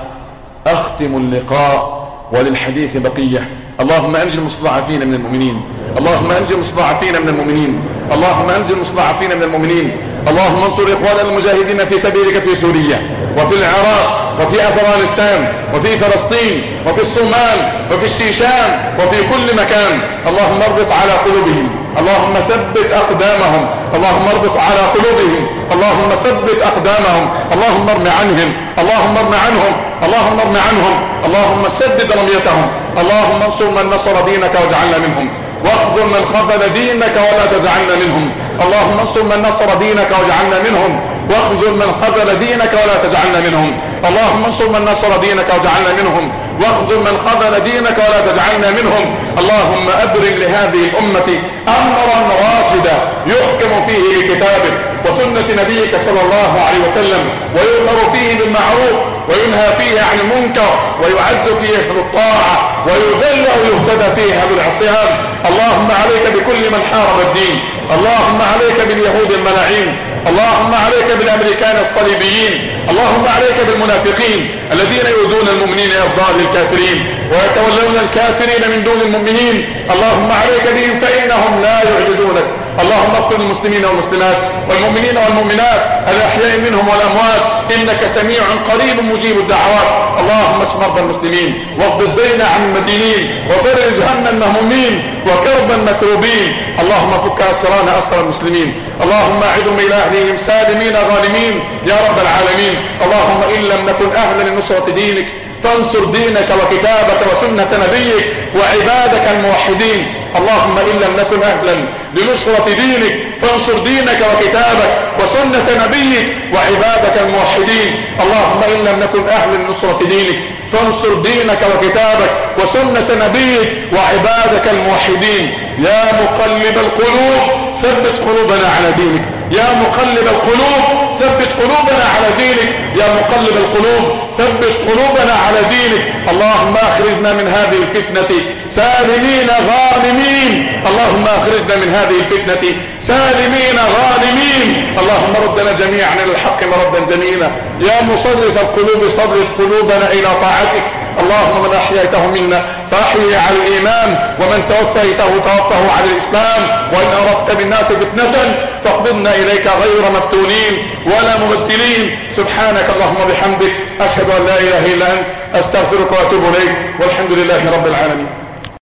أختم اللقاء وللحديث بقية. اللهم أنجي المستضعفين من المؤمنين، اللهم أنجي المستضعفين من المؤمنين، اللهم أنجي المستضعفين من المؤمنين. اللهم انصر إخواننا المجاهدين في سبيلك في سوريا وفي العراق وفي أفغانستان وفي فلسطين وفي الصومال وفي الشيشان وفي كل مكان. اللهم اربط على قلوبهم، اللهم ثبت أقدامهم، اللهم اربط على قلوبهم، اللهم ثبت أقدامهم، اللهم ارم عنهم، اللهم ارم عنهم، اللهم ارم عنهم، اللهم سدد رميتهم. اللهم انصر من نصر دينك واجعلنا منهم، واخذل من خذل دينك ولا تجعلنا منهم. اللهم انصر من نصر دينك واجعلنا منهم، واخذل من خذل دينك ولا تجعلنا منهم. اللهم انصر من نصر دينك واجعلنا منهم، واخذل من خذل دينك ولا تجعلنا منهم. اللهم أبرم لهذه الأمة أمرا راشدا يحكم فيه بكتابك وسنة نبيك صلى الله عليه وسلم، ويؤمر فيه بالمعروف وينهى فيه عن المنكر، ويعز فيه أهل الطاعة ويذل ويهتدى فيه أهل العصيان. اللهم عليك بكل من حارب الدين، اللهم عليك باليهود الملاعين، اللهم عليك بالأمريكان الصليبيين، اللهم عليك بالمنافقين الذين يؤذون المؤمنين إرضاء للكافرين ويتولون الكافرين من دون المؤمنين. اللهم عليك بهم فإنهم لا يعجزونك. اللهم اغفر للمسلمين والمسلمات والمؤمنين والمؤمنات الأحياء منهم والأموات، إنك سميع قريب مجيب الدعوات. اللهم اشف مرضى المسلمين واقض الدين عن المدينين وفرج هم المهمومين وكرب المكروبين. اللهم فك أسران أسر المسلمين، اللهم أعدهم إلى أهلهم سالمين غانمين يا رب العالمين. اللهم إن لم نكن أهلا لنصرة دينك فانصر دينك وكتابك وسنة نبيك وعبادك الموحدين. اللهم إن لم نكن أهلا لنصرة دينك فانصر دينك وكتابك وسنة نبيك وعبادك الموحدين. اللهم إن لم نكن أهلا لنصرة دينك فانصر دينك وكتابك وسنة نبيك وعبادك الموحدين. يا مقلب القلوب ثبت قلوبنا على دينك، يا مقلب القلوب ثبت قلوبنا على دينك، يا مقلب القلوب ثبت قلوبنا على دينك. اللهم أخرجنا من هذه الفتنة سالمين غانمين، اللهم أخرجنا من هذه الفتنة سالمين غانمين. اللهم ردنا جميعا إلى الحق مردا جميلا. يا مصرف القلوب صرف قلوبنا إلى طاعتك. اللهم من أحييته منا فأحيي على الإيمان، ومن توفيته توفه على الإسلام، وإن أردت بالناس فتنة فاقبضنا إليك غير مفتونين ولا مبتلين. سبحانك اللهم بحمدك أشهد أن لا إله إلا أنت أستغفرك وأتوب إليك، والحمد لله رب العالمين.